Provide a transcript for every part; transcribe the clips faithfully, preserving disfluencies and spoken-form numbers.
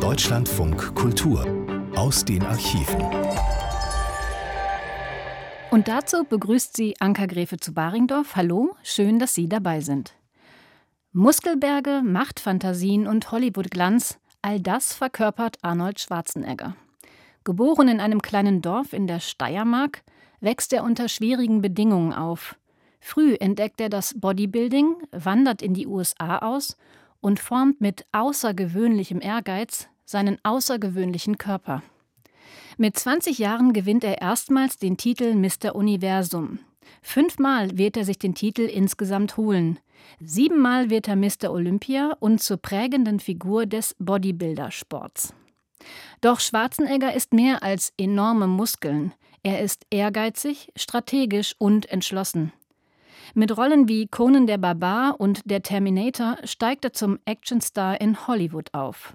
Deutschlandfunk Kultur aus den Archiven. Und dazu begrüßt sie Anka Gräfe zu Baringdorf. Hallo, schön, dass Sie dabei sind. Muskelberge, Machtfantasien und Hollywood-Glanz, all das verkörpert Arnold Schwarzenegger. Geboren in einem kleinen Dorf in der Steiermark, wächst er unter schwierigen Bedingungen auf. Früh entdeckt er das Bodybuilding, wandert in die U S A aus und formt mit außergewöhnlichem Ehrgeiz seinen außergewöhnlichen Körper. Mit zwanzig Jahren gewinnt er erstmals den Titel Mister Universum. Fünfmal wird er sich den Titel insgesamt holen. Siebenmal wird er Mister Olympia und zur prägenden Figur des Bodybuilder-Sports. Doch Schwarzenegger ist mehr als enorme Muskeln. Er ist ehrgeizig, strategisch und entschlossen. Mit Rollen wie Conan der Barbar und der Terminator steigt er zum Actionstar in Hollywood auf.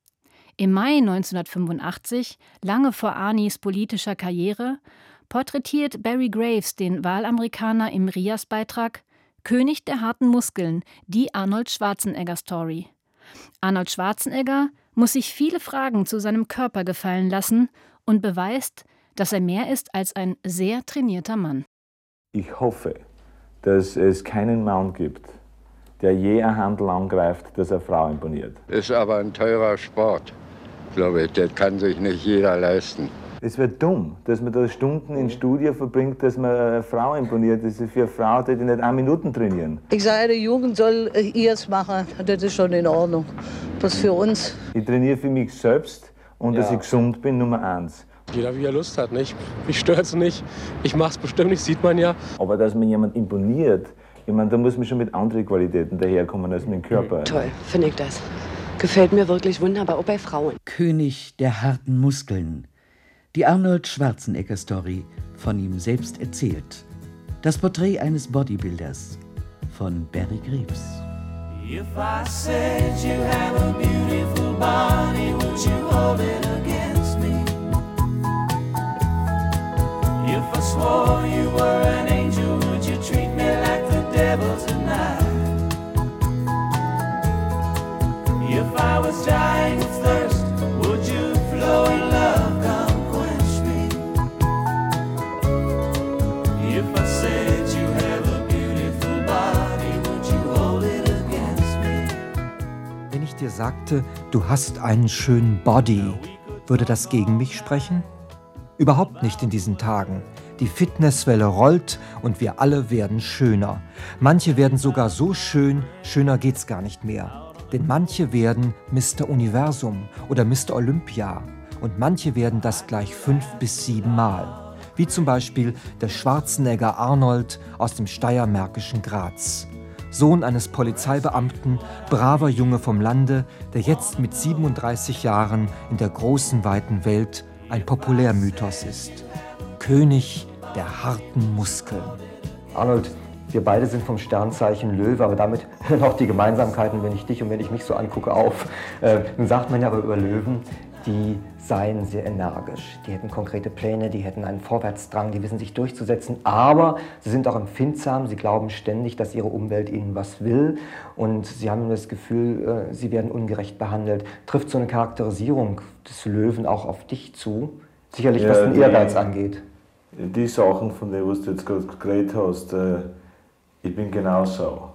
Im Mai neunzehnhundertfünfundachtzig, lange vor Arnis politischer Karriere, porträtiert Barry Graves den Wahlamerikaner im Rias-Beitrag König der harten Muskeln, die Arnold Schwarzenegger-Story. Arnold Schwarzenegger muss sich viele Fragen zu seinem Körper gefallen lassen und beweist, dass er mehr ist als ein sehr trainierter Mann. Ich hoffe, dass es keinen Mann gibt, der je ein Handel angreift, das eine Frau imponiert. Ist aber ein teurer Sport, glaube ich. Das kann sich nicht jeder leisten. Es wäre dumm, dass man da Stunden in Studio verbringt, dass man eine Frau imponiert. Das ist für eine Frau, die nicht eine Minute trainieren. Ich sage, die Jugend soll ihrs machen. Das ist schon in Ordnung. Was für uns. Ich trainiere für mich selbst und ja. Dass ich gesund bin, Nummer eins. Jeder, wie er Lust hat, nicht? Mich stört's nicht. Ich mach's bestimmt nicht, sieht man ja. Aber dass mir jemand imponiert, ich meine, da muss man schon mit anderen Qualitäten daherkommen als mit dem Körper. Mhm. Toll, finde ich das. Gefällt mir wirklich wunderbar, auch bei Frauen. König der harten Muskeln. Die Arnold Schwarzenegger-Story, von ihm selbst erzählt. Das Porträt eines Bodybuilders von Barry Graves. If I said you have a beautiful body, would you hold it against me? If I swore you were an angel, would you treat me like the devil tonight? If I was dying of thirst, would you flow in love, come quench me? If I said you have a beautiful body, would you hold it against me? Wenn ich dir sagte, du hast einen schönen Body, würde das gegen mich sprechen? Überhaupt nicht in diesen Tagen. Die Fitnesswelle rollt und wir alle werden schöner. Manche werden sogar so schön, schöner geht's gar nicht mehr. Denn manche werden Mister Universum oder Mister Olympia und manche werden das gleich fünf bis sieben Mal. Wie zum Beispiel der Schwarzenegger Arnold aus dem steiermärkischen Graz. Sohn eines Polizeibeamten, braver Junge vom Lande, der jetzt mit siebenunddreißig Jahren in der großen, weiten Welt ein Populärmythos ist. König der harten Muskeln. Arnold, wir beide sind vom Sternzeichen Löwe, aber damit hören auch die Gemeinsamkeiten, wenn ich dich und wenn ich mich so angucke, auf. Äh, nun sagt man ja aber über Löwen, die seien sehr energisch. Die hätten konkrete Pläne, die hätten einen Vorwärtsdrang, die wissen sich durchzusetzen, aber sie sind auch empfindsam, sie glauben ständig, dass ihre Umwelt ihnen was will und sie haben das Gefühl, äh, sie werden ungerecht behandelt. Trifft so eine Charakterisierung des Löwen auch auf dich zu? Sicherlich, ja, was den Ehrgeiz die, angeht. Die Sachen, von denen was du jetzt gerade geredet hast, äh, ich bin genauso.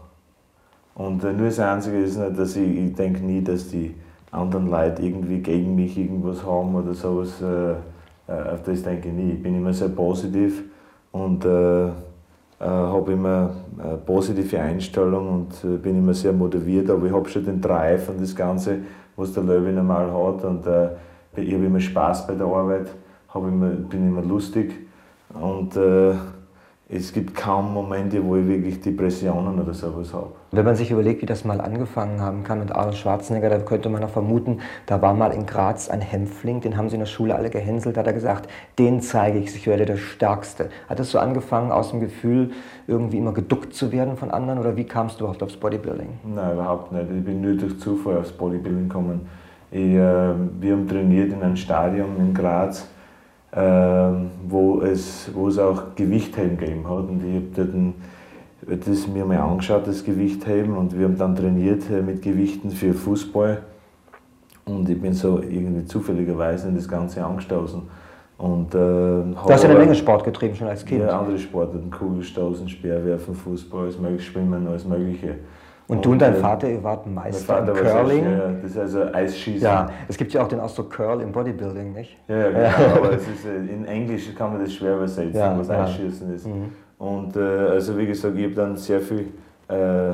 Und äh, nur das Einzige ist nicht, dass ich, ich denke nie, dass die anderen Leute irgendwie gegen mich irgendwas haben oder sowas. Äh, äh, auf das denke ich nie. Ich bin immer sehr positiv und äh, äh, habe immer eine positive Einstellung und äh, bin immer sehr motiviert. Aber ich habe schon den Drive und das Ganze, was der Löwe normal hat. Und äh, ich habe immer Spaß bei der Arbeit, hab immer, bin immer lustig. Und äh, es gibt kaum Momente, wo ich wirklich Depressionen oder sowas habe. Wenn man sich überlegt, wie das mal angefangen haben kann mit Arnold Schwarzenegger, da könnte man auch vermuten, da war mal in Graz ein Hämpfling, den haben sie in der Schule alle gehänselt, da hat er gesagt, den zeige ich, ich werde der Stärkste. Hat es so angefangen aus dem Gefühl, irgendwie immer geduckt zu werden von anderen oder wie kamst du überhaupt aufs Bodybuilding? Nein, überhaupt nicht. Ich bin nur durch Zufall aufs Bodybuilding gekommen. Ich, äh, wir haben trainiert in einem Stadion in Graz, äh, wo, es, wo es auch Gewichtheben gegeben hat. Und ich habe das mir mal angeschaut, das Gewichtheben. Und wir haben dann trainiert mit Gewichten für Fußball. Und ich bin so irgendwie zufälligerweise in das Ganze angestoßen. Und, äh, du hast ja eine Menge Sport getrieben, schon als Kind. Ja, andere Sportarten, Kugelstoßen, Speerwerfen, Fußball, alles mögliche, Schwimmen, alles Mögliche. Und, und du und dein äh, Vater, ihr wart Meister im Curling? Ja, das ist also Eisschießen. Ja, es gibt ja auch den Ausdruck Curl im Bodybuilding, nicht? Ja, ja genau, aber es ist, in Englisch kann man das schwer übersetzen, ja, was ja. Eisschießen ist. Mhm. Und äh, also wie gesagt, ich habe dann sehr viel äh,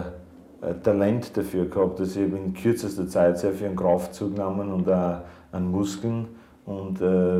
Talent dafür gehabt, dass ich in kürzester Zeit sehr viel an Kraft zugenommen und auch an Muskeln und äh,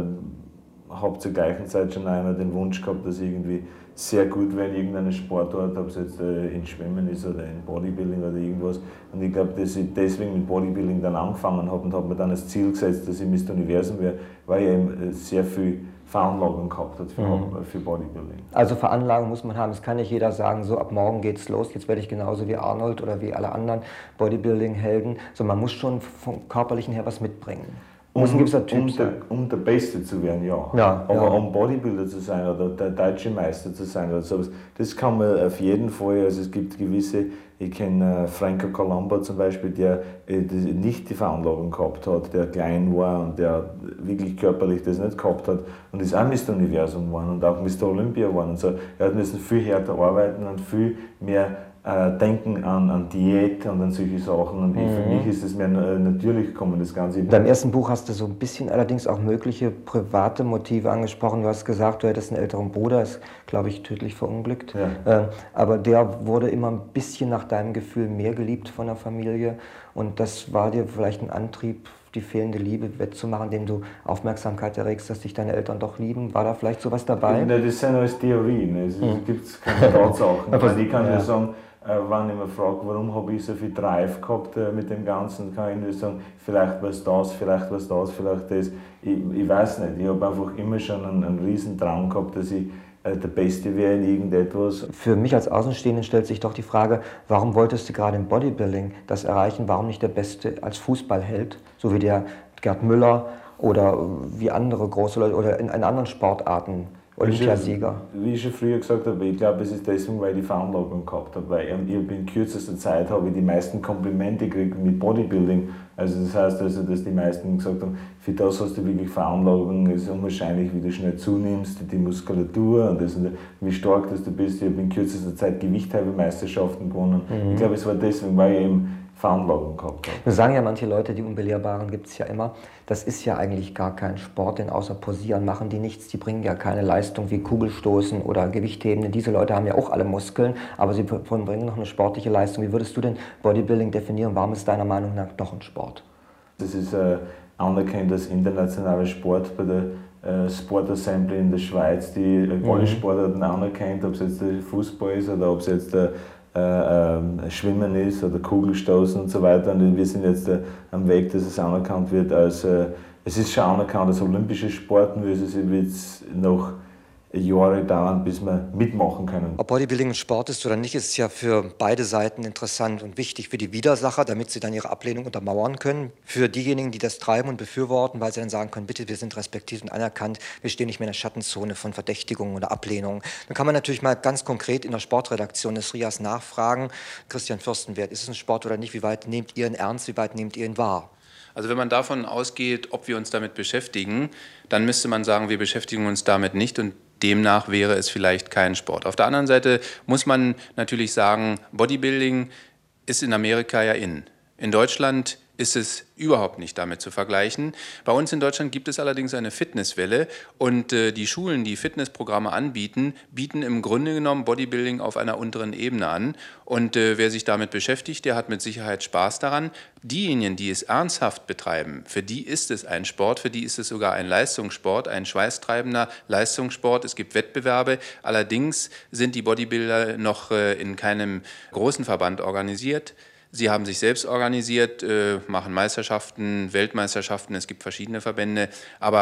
habe zur gleichen Zeit schon einmal den Wunsch gehabt, dass ich irgendwie sehr gut wäre in irgendeiner Sportart, ob es jetzt äh, in Schwimmen ist oder in Bodybuilding oder irgendwas. Und ich glaube, dass ich deswegen mit Bodybuilding dann angefangen habe und habe mir dann das Ziel gesetzt, dass ich Mister Universum wäre, weil ich eben sehr viel Veranlagung gehabt hat für, mhm. für Bodybuilding. Also Veranlagung muss man haben. Es kann nicht jeder sagen, so ab morgen geht's los, jetzt werde ich genauso wie Arnold oder wie alle anderen Bodybuilding-Helden. So, man muss schon vom Körperlichen her was mitbringen. Um, um, der, um der Beste zu werden, ja. ja Aber ja. um Bodybuilder zu sein oder der deutsche Meister zu sein oder sowas, das kann man auf jeden Fall. Also es gibt gewisse, ich kenne äh, Franco Colombo zum Beispiel, der äh, nicht die Veranlagung gehabt hat, der klein war und der wirklich körperlich das nicht gehabt hat und ist auch Mister Universum geworden und auch Mister Olympia geworden und so. Er hat müssen viel härter arbeiten und viel mehr äh, denken an, an Diät und an solche Sachen. Und mhm. ich, für mich ist es mehr natürlich gekommen, das Ganze. In deinem ersten Buch hast du so ein bisschen allerdings auch mögliche private Motive angesprochen. Du hast gesagt, du hättest einen älteren Bruder, ist, glaube ich, tödlich verunglückt. Ja. Äh, aber der wurde immer ein bisschen nach deinem Gefühl mehr geliebt von der Familie. Und das war dir vielleicht ein Antrieb, die fehlende Liebe wettzumachen, indem du Aufmerksamkeit erregst, dass dich deine Eltern doch lieben. War da vielleicht sowas dabei? Ja, das sind alles Theorien. Es mhm. gibt keine Tatsachen. Also ich kann ja. nur sagen, wenn ich mich frage, warum habe ich so viel Drive gehabt äh, mit dem Ganzen, kann ich nur sagen, vielleicht was das, vielleicht was das, vielleicht das. Ich, ich weiß nicht, ich habe einfach immer schon einen, einen riesen Traum gehabt, dass ich äh, der Beste wäre in irgendetwas. Für mich als Außenstehenden stellt sich doch die Frage, warum wolltest du gerade im Bodybuilding das erreichen, warum nicht der Beste als Fußballheld, so wie der Gerd Müller oder wie andere große Leute oder in, in anderen Sportarten? Olympiasieger. Wie ich schon früher gesagt habe, ich glaube, es ist deswegen, weil ich die Veranlagung gehabt habe, weil ich in kürzester Zeit habe ich die meisten Komplimente gekriegt mit Bodybuilding. Also das heißt also, dass die meisten gesagt haben, für das hast du wirklich Veranlagung, es ist unwahrscheinlich, wie du schnell zunimmst, die Muskulatur und, das, und wie stark dass du bist. Ich habe in kürzester Zeit Gewichthebermeisterschaften gewonnen. Mhm. Ich glaube, es war deswegen, weil ich eben Veranlagung gehabt habe. Wir sagen ja manche Leute, die Unbelehrbaren gibt es ja immer, das ist ja eigentlich gar kein Sport, denn außer Posieren machen die nichts, die bringen ja keine Leistung wie Kugelstoßen oder Gewichtheben, diese Leute haben ja auch alle Muskeln, aber sie bringen noch eine sportliche Leistung. Wie würdest du denn Bodybuilding definieren? Warum ist deiner Meinung nach doch ein Sport? Das ist äh, anerkannt als internationaler Sport bei der äh, Sport Assembly in der Schweiz, die äh, alle mhm. Sportarten anerkennt, ob es jetzt der Fußball ist oder ob es jetzt der Äh, äh, Schwimmen ist oder Kugelstoßen und so weiter. Und wir sind jetzt äh, am Weg, dass es anerkannt wird als, äh, es ist schon anerkannt als olympischer Sport, nur es wird noch Jahre dauern, bis wir mitmachen können. Ob Bodybuilding ein Sport ist oder nicht, ist ja für beide Seiten interessant und wichtig. Für die Widersacher, damit sie dann ihre Ablehnung untermauern können. Für diejenigen, die das treiben und befürworten, weil sie dann sagen können, bitte, wir sind respektiert und anerkannt, wir stehen nicht mehr in der Schattenzone von Verdächtigungen oder Ablehnungen. Dann kann man natürlich mal ganz konkret in der Sportredaktion des R I A S nachfragen, Christian Fürstenwert, ist es ein Sport oder nicht? Wie weit nehmt ihr ihn ernst, wie weit nehmt ihr ihn wahr? Also wenn man davon ausgeht, ob wir uns damit beschäftigen, dann müsste man sagen, wir beschäftigen uns damit nicht und demnach wäre es vielleicht kein Sport. Auf der anderen Seite muss man natürlich sagen, Bodybuilding ist in Amerika ja in. In Deutschland ist es überhaupt nicht damit zu vergleichen. Bei uns in Deutschland gibt es allerdings eine Fitnesswelle und äh, die Schulen, die Fitnessprogramme anbieten, bieten im Grunde genommen Bodybuilding auf einer unteren Ebene an. Und äh, wer sich damit beschäftigt, der hat mit Sicherheit Spaß daran. Diejenigen, die es ernsthaft betreiben, für die ist es ein Sport, für die ist es sogar ein Leistungssport, ein schweißtreibender Leistungssport. Es gibt Wettbewerbe, allerdings sind die Bodybuilder noch äh, in keinem großen Verband organisiert. Sie haben sich selbst organisiert, äh, machen Meisterschaften, Weltmeisterschaften, es gibt verschiedene Verbände, aber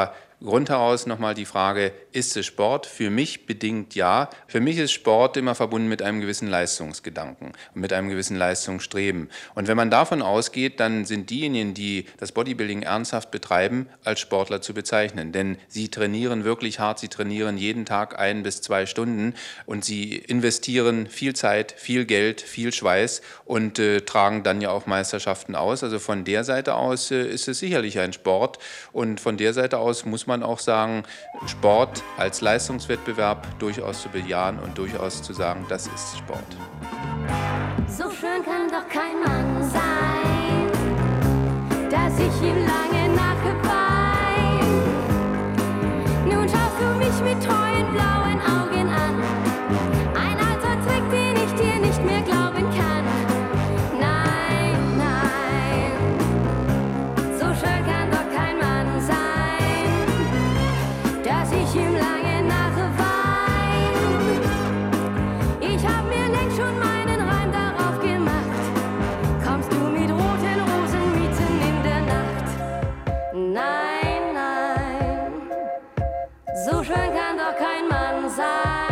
Grund heraus nochmal die Frage, ist es Sport? Für mich bedingt ja. Für mich ist Sport immer verbunden mit einem gewissen Leistungsgedanken und mit einem gewissen Leistungsstreben. Und wenn man davon ausgeht, dann sind diejenigen, die das Bodybuilding ernsthaft betreiben, als Sportler zu bezeichnen. Denn sie trainieren wirklich hart, sie trainieren jeden Tag ein bis zwei Stunden und sie investieren viel Zeit, viel Geld, viel Schweiß und äh, tragen dann ja auch Meisterschaften aus. Also von der Seite aus äh, ist es sicherlich ein Sport. Und von der Seite aus muss man auch sagen, Sport als Leistungswettbewerb durchaus zu bejahen und durchaus zu sagen, das ist Sport. So schön kann doch kein Mann sein, dass ich ihm lange nachgeweint. Nun schaust du mich mit treuen blauen Augen an. Ein alter Trick, den ich dir nicht mehr glauben kann. Nein, nein, so schön kann doch kein Mann sein, dass ich ihm lange nachwein. Ich hab mir längst schon meinen Reim darauf gemacht. Kommst du mit roten Rosen mitten in der Nacht? Nein, nein, so schön kann doch kein Mann sein.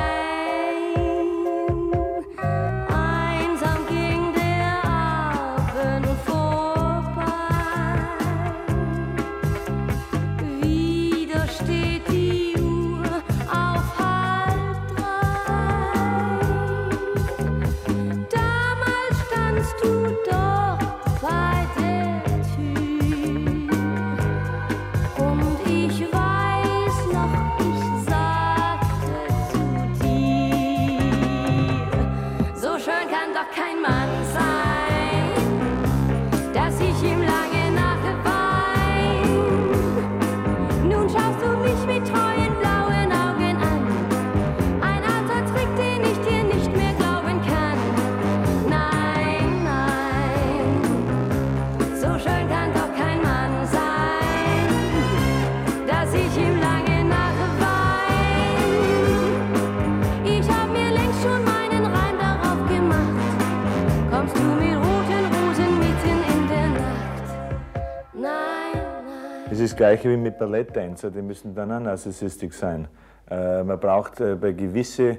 Einsam ging der Abend vorbei. Wieder steht die Uhr auf halb drei. Damals standst du dort bei der Tür. Und ich weiß noch, ich sagte zu dir, so schön kann doch kein Mann sein, dass ich ihm lange nachgeweint. Nun schaust du mich mit treuen blauen Augen an. Ein alter Trick, den ich dir nicht mehr glauben kann. Nein, nein, so schön kann doch kein Mann sein, dass ich ihm lange nachwein. Ich hab mir längst schon meinen Reim darauf gemacht. Kommst du mit roten Rosen mitten in der Nacht? Nein, nein. Es ist das Gleiche wie mit Balletttänzern, die müssen dann auch narzisstisch sein. Äh, man braucht äh, bei, gewisse,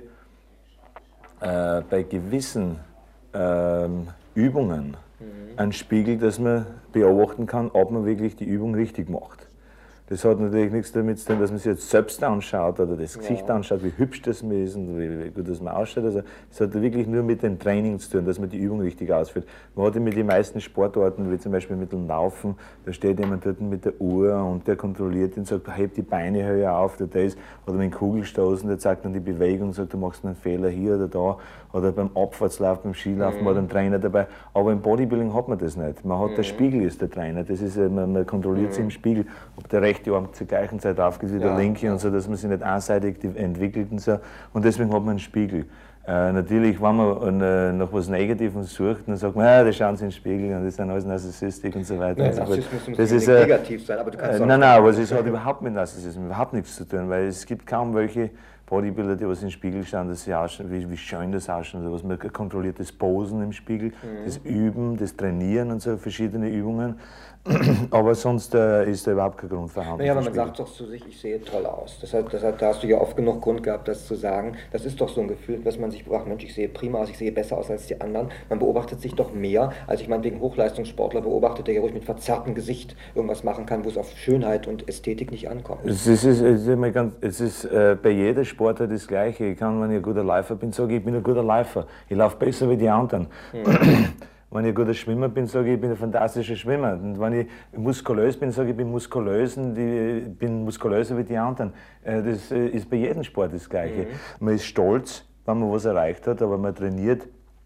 äh, bei gewissen ähm, Übungen einen Spiegel, dass man beobachten kann, ob man wirklich die Übung richtig macht. Das hat natürlich nichts damit zu tun, dass man sich jetzt selbst anschaut oder das Gesicht Ja. anschaut, wie hübsch das man ist und wie, wie gut das man ausschaut. Also das hat wirklich nur mit dem Training zu tun, dass man die Übung richtig ausführt. Man hat ja mit den meisten Sportarten, wie zum Beispiel mit dem Laufen, da steht jemand dort mit der Uhr und der kontrolliert und sagt, heb die Beine höher auf, oder das, oder mit dem Kugelstoßen, der zeigt dann die Bewegung und sagt, du machst einen Fehler hier oder da, oder beim Abfahrtslauf, beim Skilaufen, Mhm. man hat einen Trainer dabei. Aber im Bodybuilding hat man das nicht. Man hat, Mhm. der Spiegel ist der Trainer, das ist, äh, man, man kontrolliert Mhm. sich im Spiegel, ob der rechte Arm zur gleichen Zeit aufgeht wie der Ja, linke ja. und so, dass man sich nicht einseitig die- entwickelt und so. Und deswegen hat man einen Spiegel. Äh, natürlich, wenn man äh, nach was Negativem sucht, dann sagt man, ja, die schauen sie in den Spiegel und das sind alles Narzisstik und so weiter. Nein, und so fort. Narzissmus muss Das nicht ist, äh, negativ sein, aber du kannst äh, auch Nein, nicht- nein, aber es hat überhaupt mit Narzissmus überhaupt nichts zu tun, weil es gibt kaum welche Bodybuilder, die was in den Spiegel schauen, dass sie ausschauen, wie, wie schön das ausschaut, oder was. Man kontrolliert das Posen im Spiegel, Mhm. das Üben, das Trainieren und so verschiedene Übungen. Aber sonst äh, ist da überhaupt kein Grund vorhanden. Naja, aber für man Spiegel. sagt doch zu sich, ich sehe toll aus. Das hat, das hat, da hast du ja oft genug Grund gehabt, das zu sagen. Das ist doch so ein Gefühl, dass man sich sagt, Mensch, ich sehe prima aus, ich sehe besser aus als die anderen. Man beobachtet sich doch mehr, als ich meinetwegen Hochleistungssportler beobachtet, der ja ruhig mit verzerrtem Gesicht irgendwas machen kann, wo es auf Schönheit und Ästhetik nicht ankommt. Es ist, es ist, immer ganz, es ist äh, bei jeder Sportart das Gleiche. Ich kann, wenn ich ein guter Läufer bin, sage ich, ich bin ein guter Läufer. Ich laufe besser wie die anderen. Wenn ich ein guter Schwimmer bin, sage ich, ich bin ein fantastischer Schwimmer. Und wenn ich muskulös bin, sage ich, ich bin muskulös und ich bin muskulöser wie die anderen. Äh, Das äh, ist bei jedem Sport das Gleiche. Mhm. Man ist stolz, wenn man was erreicht hat, aber man trainiert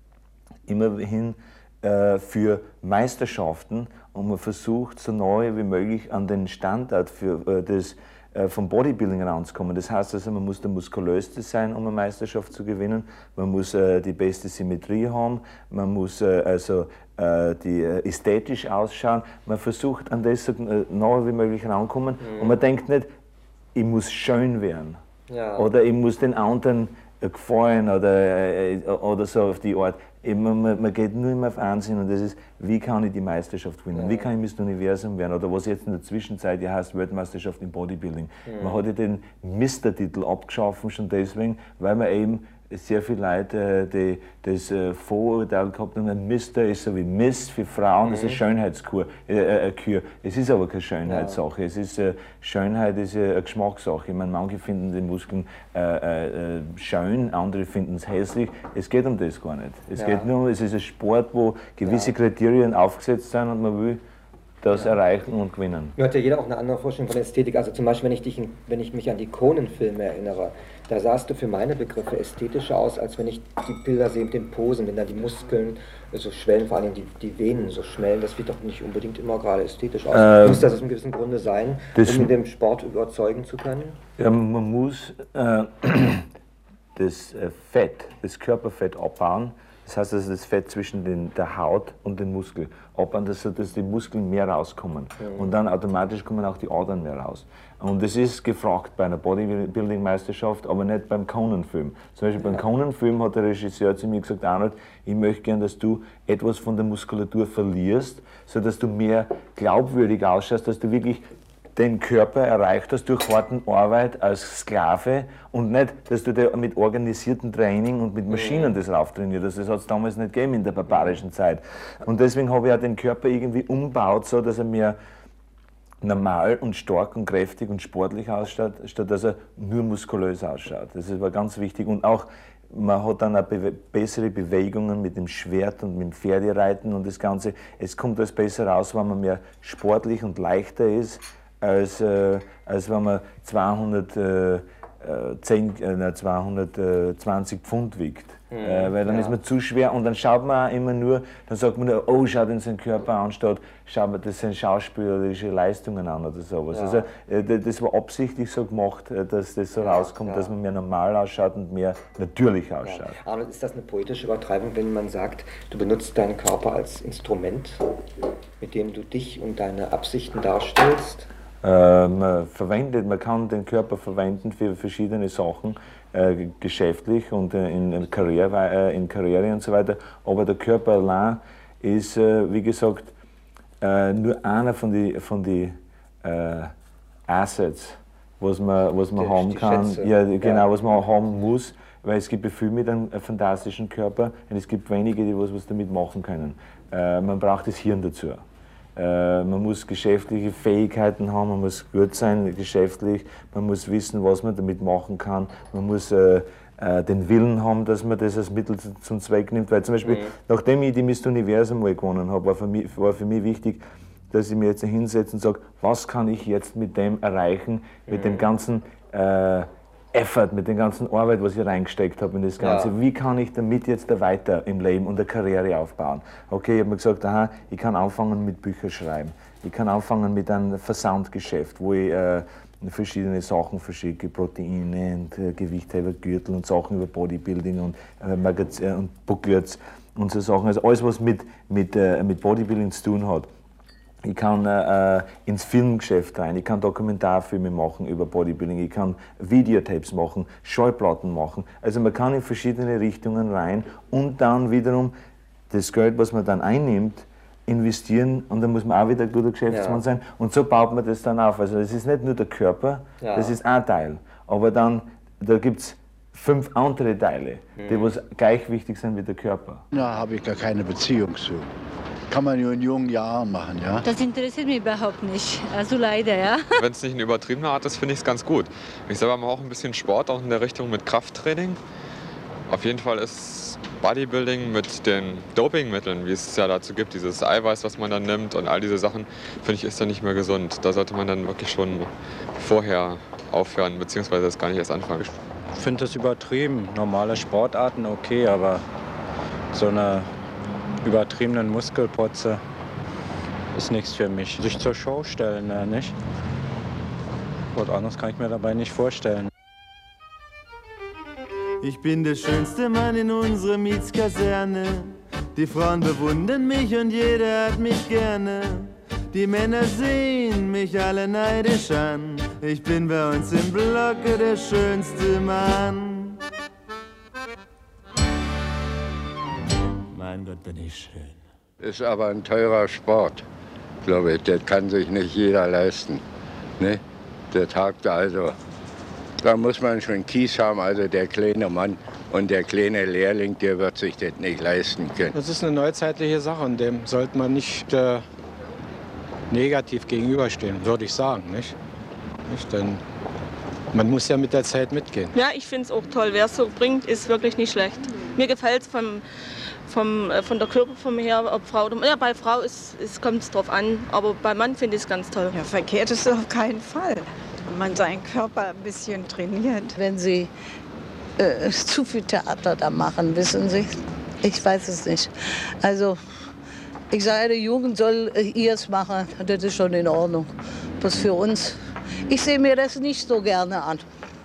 immerhin äh, für Meisterschaften und man versucht, so nahe wie möglich an den Standard für äh, das äh, vom Bodybuilding ranzukommen. Das heißt also, man muss der muskulöste sein, um eine Meisterschaft zu gewinnen. Man muss äh, die beste Symmetrie haben. Man muss äh, also äh, die, äh, ästhetisch ausschauen. Man versucht, an das so äh, nahe wie möglich ranzukommen. Mhm. Und man denkt nicht, ich muss schön werden. Ja. Oder ich muss den anderen gefallen oder, oder so auf die Art. Man, man, man geht nur immer auf einen Sinn und das ist, wie kann ich die Meisterschaft gewinnen, ja. wie kann ich Mister Universum werden oder was jetzt in der Zwischenzeit ja heißt Weltmeisterschaft im Bodybuilding. Mhm. Man hat ja den Mister-Titel abgeschaffen schon deswegen, weil man eben sehr viele Leute, die das Vorurteil gehabt haben, ein Mister ist so wie Miss für Frauen, mhm. das ist eine Schönheitskur. Äh, Kür. Es ist aber keine Schönheitssache. Ja. Es ist, äh, Schönheit ist eine Geschmackssache. Ich meine, manche finden die Muskeln äh, äh, schön, andere finden es hässlich. Es geht um das gar nicht. Es ja. geht nur, es ist ein Sport, wo gewisse ja. Kriterien aufgesetzt sind und man will das ja. erreichen und gewinnen. Nun hat ja jeder auch eine andere Vorstellung von Ästhetik. Also zum Beispiel, wenn ich, dich, wenn ich mich an die Conan-Filme erinnere, da sahst du für meine Begriffe ästhetischer aus, als wenn ich die Bilder sehe mit den Posen, wenn da die Muskeln so schwellen, vor allem die, die Venen so schmellen. Das sieht doch nicht unbedingt immer gerade ästhetisch aus. Ähm, muss das aus einem gewissen Grunde sein, um in dem Sport überzeugen zu können? Ja, man muss äh, das Fett, das Körperfett abbauen. Das heißt, also das Fett zwischen den, der Haut und den Muskeln abbauen, dass, dass die Muskeln mehr rauskommen. Mhm. Und dann automatisch kommen auch die Adern mehr raus. Und das ist gefragt bei einer Bodybuilding-Meisterschaft, aber nicht beim Conan-Film. Zum Beispiel beim Conan-Film hat der Regisseur zu mir gesagt, Arnold, ich möchte gern, dass du etwas von der Muskulatur verlierst, sodass du mehr glaubwürdig ausschaust, dass du wirklich den Körper erreicht hast durch harte Arbeit als Sklave und nicht, dass du dir mit organisiertem Training und mit Maschinen das rauftrainiert hast. Das hat es damals nicht gegeben in der barbarischen Zeit. Und deswegen habe ich auch den Körper irgendwie umgebaut, so dass er mir normal und stark und kräftig und sportlich ausschaut, statt dass er nur muskulös ausschaut. Das war ganz wichtig. Und auch, man hat dann auch be bessere Bewegungen mit dem Schwert und mit dem Pferdereiten und das Ganze. Es kommt alles besser raus, wenn man mehr sportlich und leichter ist, als, äh, als wenn man zweihundertzehn, äh, zweihundertzwanzig Pfund wiegt. Mhm, äh, weil dann ja. ist man zu schwer und dann schaut man auch immer nur, dann sagt man nur, oh, schaut in seinen Körper an, statt schaut man das sind schauspielerische Leistungen an oder sowas. Ja. Also äh, das war absichtlich so gemacht, dass das so ja, rauskommt, ja. dass man mehr normal ausschaut und mehr natürlich ausschaut. Ja. Arnold, ist das eine poetische Übertreibung, wenn man sagt, du benutzt deinen Körper als Instrument, mit dem du dich und deine Absichten darstellst? Äh, man verwendet, man kann den Körper verwenden für verschiedene Sachen, äh, geschäftlich und äh, in, in, Karriere, äh, in Karriere und so weiter. Aber der Körper allein ist, äh, wie gesagt, äh, nur einer von den von die, äh, Assets, was man, was man die, haben die kann. Schätze. Ja, genau, ja. was man haben muss. Weil es gibt viel mit einem fantastischen Körper und es gibt wenige, die was, was damit machen können. Äh, man braucht das Hirn dazu. Äh, man muss geschäftliche Fähigkeiten haben, man muss gut sein geschäftlich, man muss wissen, was man damit machen kann, man muss äh, äh, den Willen haben, dass man das als Mittel zum Zweck nimmt. Weil zum Beispiel, mhm. nachdem ich die Mister Universum mal gewonnen habe, war für mich, war für mich wichtig, dass ich mir jetzt hinsetze und sage, was kann ich jetzt mit dem erreichen, mit mhm. dem ganzen äh, Effort, mit der ganzen Arbeit, was ich reingesteckt habe in das Ganze. Ja. Wie kann ich damit jetzt weiter im Leben und eine Karriere aufbauen? Okay, ich habe mir gesagt, aha, ich kann anfangen mit Büchern schreiben. Ich kann anfangen mit einem Versandgeschäft, wo ich äh, verschiedene Sachen verschicke, Proteine und äh, Gewichthebergürtel und Sachen über Bodybuilding und, äh, Magaz äh, und Booklets und so Sachen. Also alles, was mit, mit, äh, mit Bodybuilding zu tun hat. Ich kann äh, ins Filmgeschäft rein, ich kann Dokumentarfilme machen über Bodybuilding, ich kann Videotapes machen, Schallplatten machen. Also man kann in verschiedene Richtungen rein und dann wiederum das Geld, was man dann einnimmt, investieren und dann muss man auch wieder ein guter Geschäftsmann ja. sein und so baut man das dann auf. Also das ist nicht nur der Körper, ja. das ist ein Teil, aber dann da gibt es fünf andere Teile, mhm. die was gleich wichtig sind wie der Körper. Da habe ich gar keine Beziehung zu. Kann man nur in jungen Jahren machen, ja? Das interessiert mich überhaupt nicht, also leider, ja. Wenn es nicht eine übertriebene Art ist, finde ich es ganz gut. Ich selber mache auch ein bisschen Sport, auch in der Richtung mit Krafttraining. Auf jeden Fall ist Bodybuilding mit den Dopingmitteln, wie es ja dazu gibt, dieses Eiweiß, was man dann nimmt und all diese Sachen, finde ich, ist dann nicht mehr gesund. Da sollte man dann wirklich schon vorher aufhören, beziehungsweise das gar nicht erst anfangen. Ich finde das übertrieben. Normale Sportarten okay, aber so eine übertriebenen Muskelprotze ist nichts für mich. Sich zur Show stellen, ne, nicht? Was anderes kann ich mir dabei nicht vorstellen. Ich bin der schönste Mann in unserer Mietskaserne. Die Frauen bewundern mich und jeder hat mich gerne. Die Männer sehen mich alle neidisch an. Ich bin bei uns im Block der schönste Mann. mein Gott, bin ich schön. Ist aber ein teurer Sport, glaube ich. Das kann sich nicht jeder leisten. Ne? Der Tag also, da muss man schon Kies haben, also der kleine Mann und der kleine Lehrling, der wird sich das nicht leisten können. Das ist eine neuzeitliche Sache und dem sollte man nicht äh, negativ gegenüberstehen, würde ich sagen. Nicht? Nicht? Denn man muss ja mit der Zeit mitgehen. Ja, ich finde es auch toll. Wer es so bringt, ist wirklich nicht schlecht. Mir gefällt es vom, vom, äh, von der Körperform her, ob Frau oder Mann. Ja, bei Frau ist, ist, kommt es drauf an, aber bei Mann finde ich es ganz toll. Ja, verkehrt ist es auf keinen Fall, wenn man seinen Körper ein bisschen trainiert. Wenn Sie äh, zu viel Theater da machen, wissen Sie, ich weiß es nicht. Also, ich sage, die Jugend soll äh, ihrs machen, das ist schon in Ordnung. Das für uns, ich sehe mir das nicht so gerne an.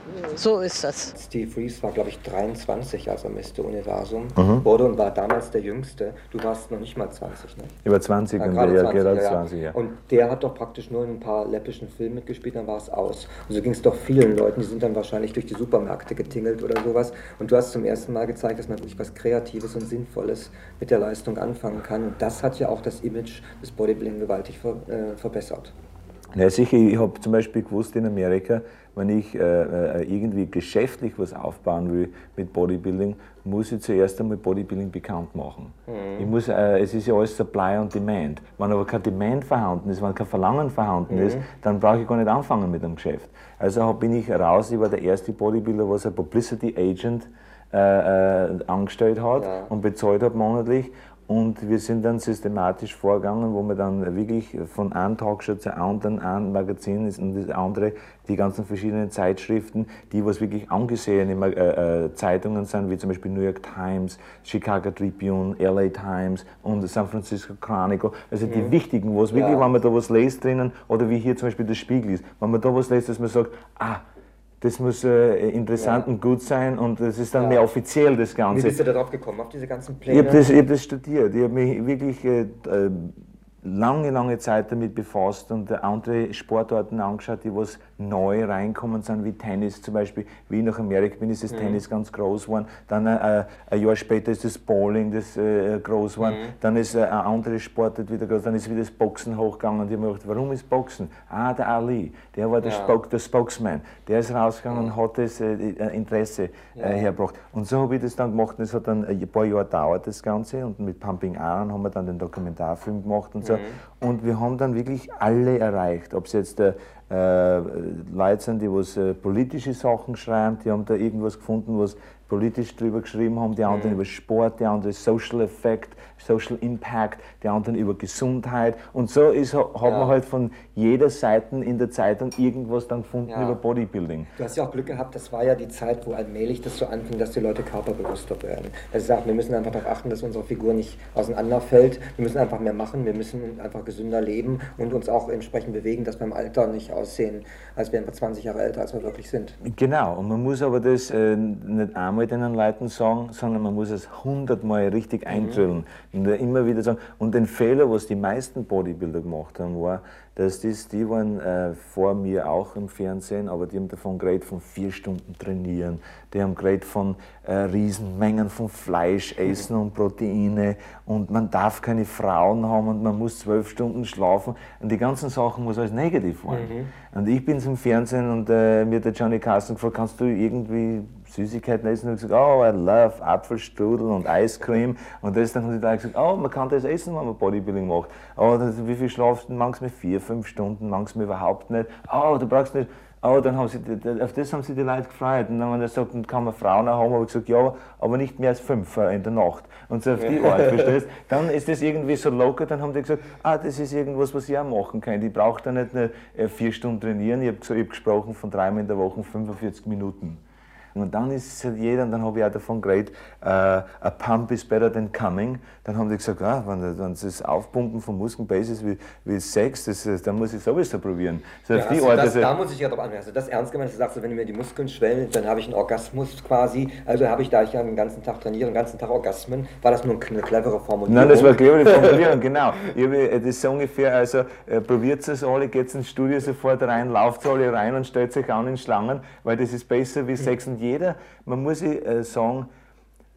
So ist das. Steve Reeves war, glaube ich, dreiundzwanzig, als er Mister Universum Mhm. wurde und war damals der Jüngste. Du warst noch nicht mal zwanzig, ne? Über zwanzig Ja, und gerade der zwanzig, gerade ja, ja. zwanzig, ja. Und der hat doch praktisch nur in ein paar läppischen Filmen mitgespielt, dann war es aus. Und so ging es doch vielen Leuten, die sind dann wahrscheinlich durch die Supermärkte getingelt oder sowas. Und du hast zum ersten Mal gezeigt, dass man wirklich was Kreatives und Sinnvolles mit der Leistung anfangen kann. Und das hat ja auch das Image des Bodybuilding gewaltig ver äh, verbessert. Ja, sicher, ich habe zum Beispiel gewusst in Amerika, wenn ich äh, irgendwie geschäftlich was aufbauen will mit Bodybuilding, muss ich zuerst einmal Bodybuilding bekannt machen. Mhm. Ich muss, äh, es ist ja alles Supply und Demand. Wenn aber kein Demand vorhanden ist, wenn kein Verlangen vorhanden Mhm. ist, dann brauche ich gar nicht anfangen mit dem Geschäft. Also bin ich raus, ich war der erste Bodybuilder, was ein Publicity Agent äh, äh, angestellt hat Ja. und bezahlt hat monatlich. Und wir sind dann systematisch vorgegangen, wo wir dann wirklich von einem Talkshow zu anderen, ein Magazin ist und das andere, die ganzen verschiedenen Zeitschriften, die was wirklich angesehene äh, äh, Zeitungen sind, wie zum Beispiel New York Times, Chicago Tribune, L A Times und San Francisco Chronicle, also die Mhm. wichtigen, wo es wirklich, Ja. wenn man da was liest drinnen, oder wie hier zum Beispiel der Spiegel ist, wenn man da was liest, dass man sagt, ah, das muss äh, interessant Ja. und gut sein und das ist dann Ja. mehr offiziell, das Ganze. Wie bist du darauf gekommen, auf diese ganzen Ich Pläne? habe das, ich hab das studiert. Ich habe mich wirklich äh, äh, lange, lange Zeit damit befasst und äh, andere Sportarten angeschaut, die was neu reinkommen sind, wie Tennis zum Beispiel. Wie ich nach Amerika bin, ist das Mhm. Tennis ganz groß geworden. Dann äh, ein Jahr später ist das Bowling das, äh, groß geworden. Mhm. Dann ist äh, eine andere Sportart wieder groß. Dann ist wieder das Boxen hochgegangen. Und ich habe mir gedacht, warum ist Boxen? Ah, der Ali, der war der, Ja. Spok der Spokesman. Der ist rausgegangen und hat das äh, Interesse Ja. äh, hergebracht. Und so habe ich das dann gemacht. Und es hat dann ein paar Jahre gedauert, das Ganze. Und mit Pumping Iron haben wir dann den Dokumentarfilm gemacht und so. Mhm. Und wir haben dann wirklich alle erreicht. Ob es jetzt äh, äh, Leute sind, die was, äh, politische Sachen schreiben, die haben da irgendwas gefunden, was politisch drüber geschrieben haben, die anderen Mhm. über Sport, die anderen Social Effect, Social Impact, die anderen über Gesundheit. Und so ist, hat Ja. man halt von jeder Seite in der Zeitung irgendwas dann gefunden Ja. über Bodybuilding. Du hast ja auch Glück gehabt, das war ja die Zeit, wo allmählich das so anfing, dass die Leute körperbewusster werden. Also sagt, wir müssen einfach darauf achten, dass unsere Figur nicht auseinanderfällt. Wir müssen einfach mehr machen, wir müssen einfach gesünder leben und uns auch entsprechend bewegen, dass wir im Alter nicht aussehen, als wären wir zwanzig Jahre älter, als wir wirklich sind. Genau, und man muss aber das äh, nicht einmal den Leuten sagen, sondern man muss es hundertmal richtig eindrillen. Und immer wieder sagen. Und den Fehler, was die meisten Bodybuilder gemacht haben, war, dass das, die waren äh, vor mir auch im Fernsehen, aber die haben davon geredet von vier Stunden trainieren, die haben geredet von äh, Riesenmengen von Fleisch essen und Proteine und man darf keine Frauen haben und man muss zwölf Stunden schlafen und die ganzen Sachen muss alles negativ waren. Mhm. Und ich bin zum Fernsehen und äh, mir hat der Johnny Carson gefragt, kannst du irgendwie Süßigkeiten essen? Und ich gesagt, oh, I love Apfelstrudel und Eiscreme. Und das dann haben die da gesagt, oh, man kann das essen, wenn man Bodybuilding macht. Oh, das, wie viel schlafst du? Manchmal vier, fünf Stunden, manchmal überhaupt nicht. Oh, du brauchst nicht. Oh, dann haben sie, auf das haben sich die Leute gefreut. Und dann haben wir gesagt, dann kann man Frauen auch haben, habe ich gesagt, ja, aber nicht mehr als fünf in der Nacht. Und so auf die Art, verstehst du? Dann ist das irgendwie so locker, dann haben die gesagt, ah, das ist irgendwas, was ich auch machen kann. Ich brauche da nicht nur vier Stunden trainieren, ich habe so, hab gesprochen von dreimal in der Woche fünfundvierzig Minuten. Und dann ist halt jeder, und dann habe ich auch davon geredet, uh, a pump is better than coming. Dann haben die gesagt, ah, wenn, wenn das Aufpumpen von Muskelbasis wie, wie Sex, das, dann muss ich sowieso probieren. So Ja, auf die also Art, das, also, da muss ich ja drauf an. Also das ernst gemeint, du sagst, wenn mir die Muskeln schwellen, dann habe ich einen Orgasmus quasi. Also habe ich, da ich ja den ganzen Tag trainiere, den ganzen Tag Orgasmen, war das nur eine clevere Formulierung? Nein, das war eine clevere Formulierung, genau. Ich habe, das ist so ungefähr, also äh, probiert es alle, geht ins Studio sofort rein, lauft alle rein und stellt sich an in Schlangen, weil das ist besser wie Sex. Und jeder, man muss äh, sagen,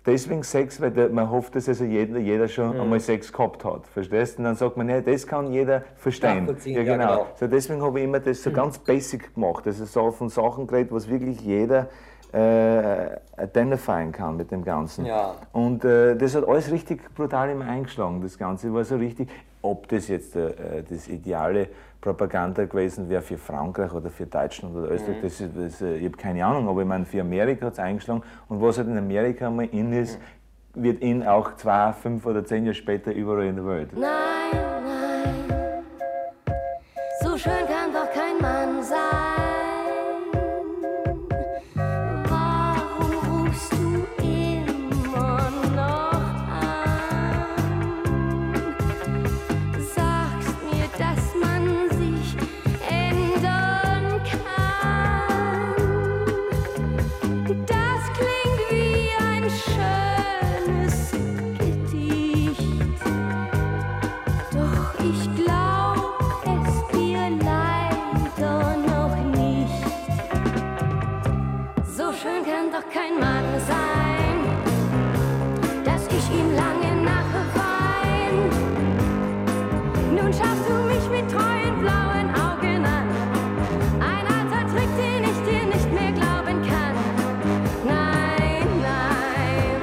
deswegen Sex, weil der, man hofft, dass also jeder, jeder schon Mhm. einmal Sex gehabt hat. Verstehst du? Und dann sagt man, ja, das kann jeder verstehen. Nachvollziehen, Ja, ja, genau. genau. So, deswegen habe ich immer das so ganz basic gemacht. Also so von Sachen geredet, was wirklich jeder äh, identifizieren kann mit dem Ganzen. Ja. Und äh, das hat alles richtig brutal immer eingeschlagen, das Ganze war so richtig, ob das jetzt äh, das ideale Propaganda gewesen wäre für Frankreich oder für Deutschland oder Österreich, Mhm. das ist, das, äh, ich habe keine Ahnung, aber ich meine, für Amerika hat es eingeschlagen und was halt in Amerika mal in ist, wird in auch zwei, fünf oder zehn Jahre später überall in der Welt. Nein, nein, so schön kann doch kein Mann sein. Warum rufst du immer noch an? Sagst mir, dass man sich ändern kann. Das klingt wie ein schönes Gedicht. Doch ich glaub es dir leider noch nicht. So schön kann doch kein Mann sein, dass ich ihm lange nachwein. Nun schaust du mich mit treuen blauen Augen an. Ein alter Trick, den ich dir nicht mehr glauben kann. Nein, nein,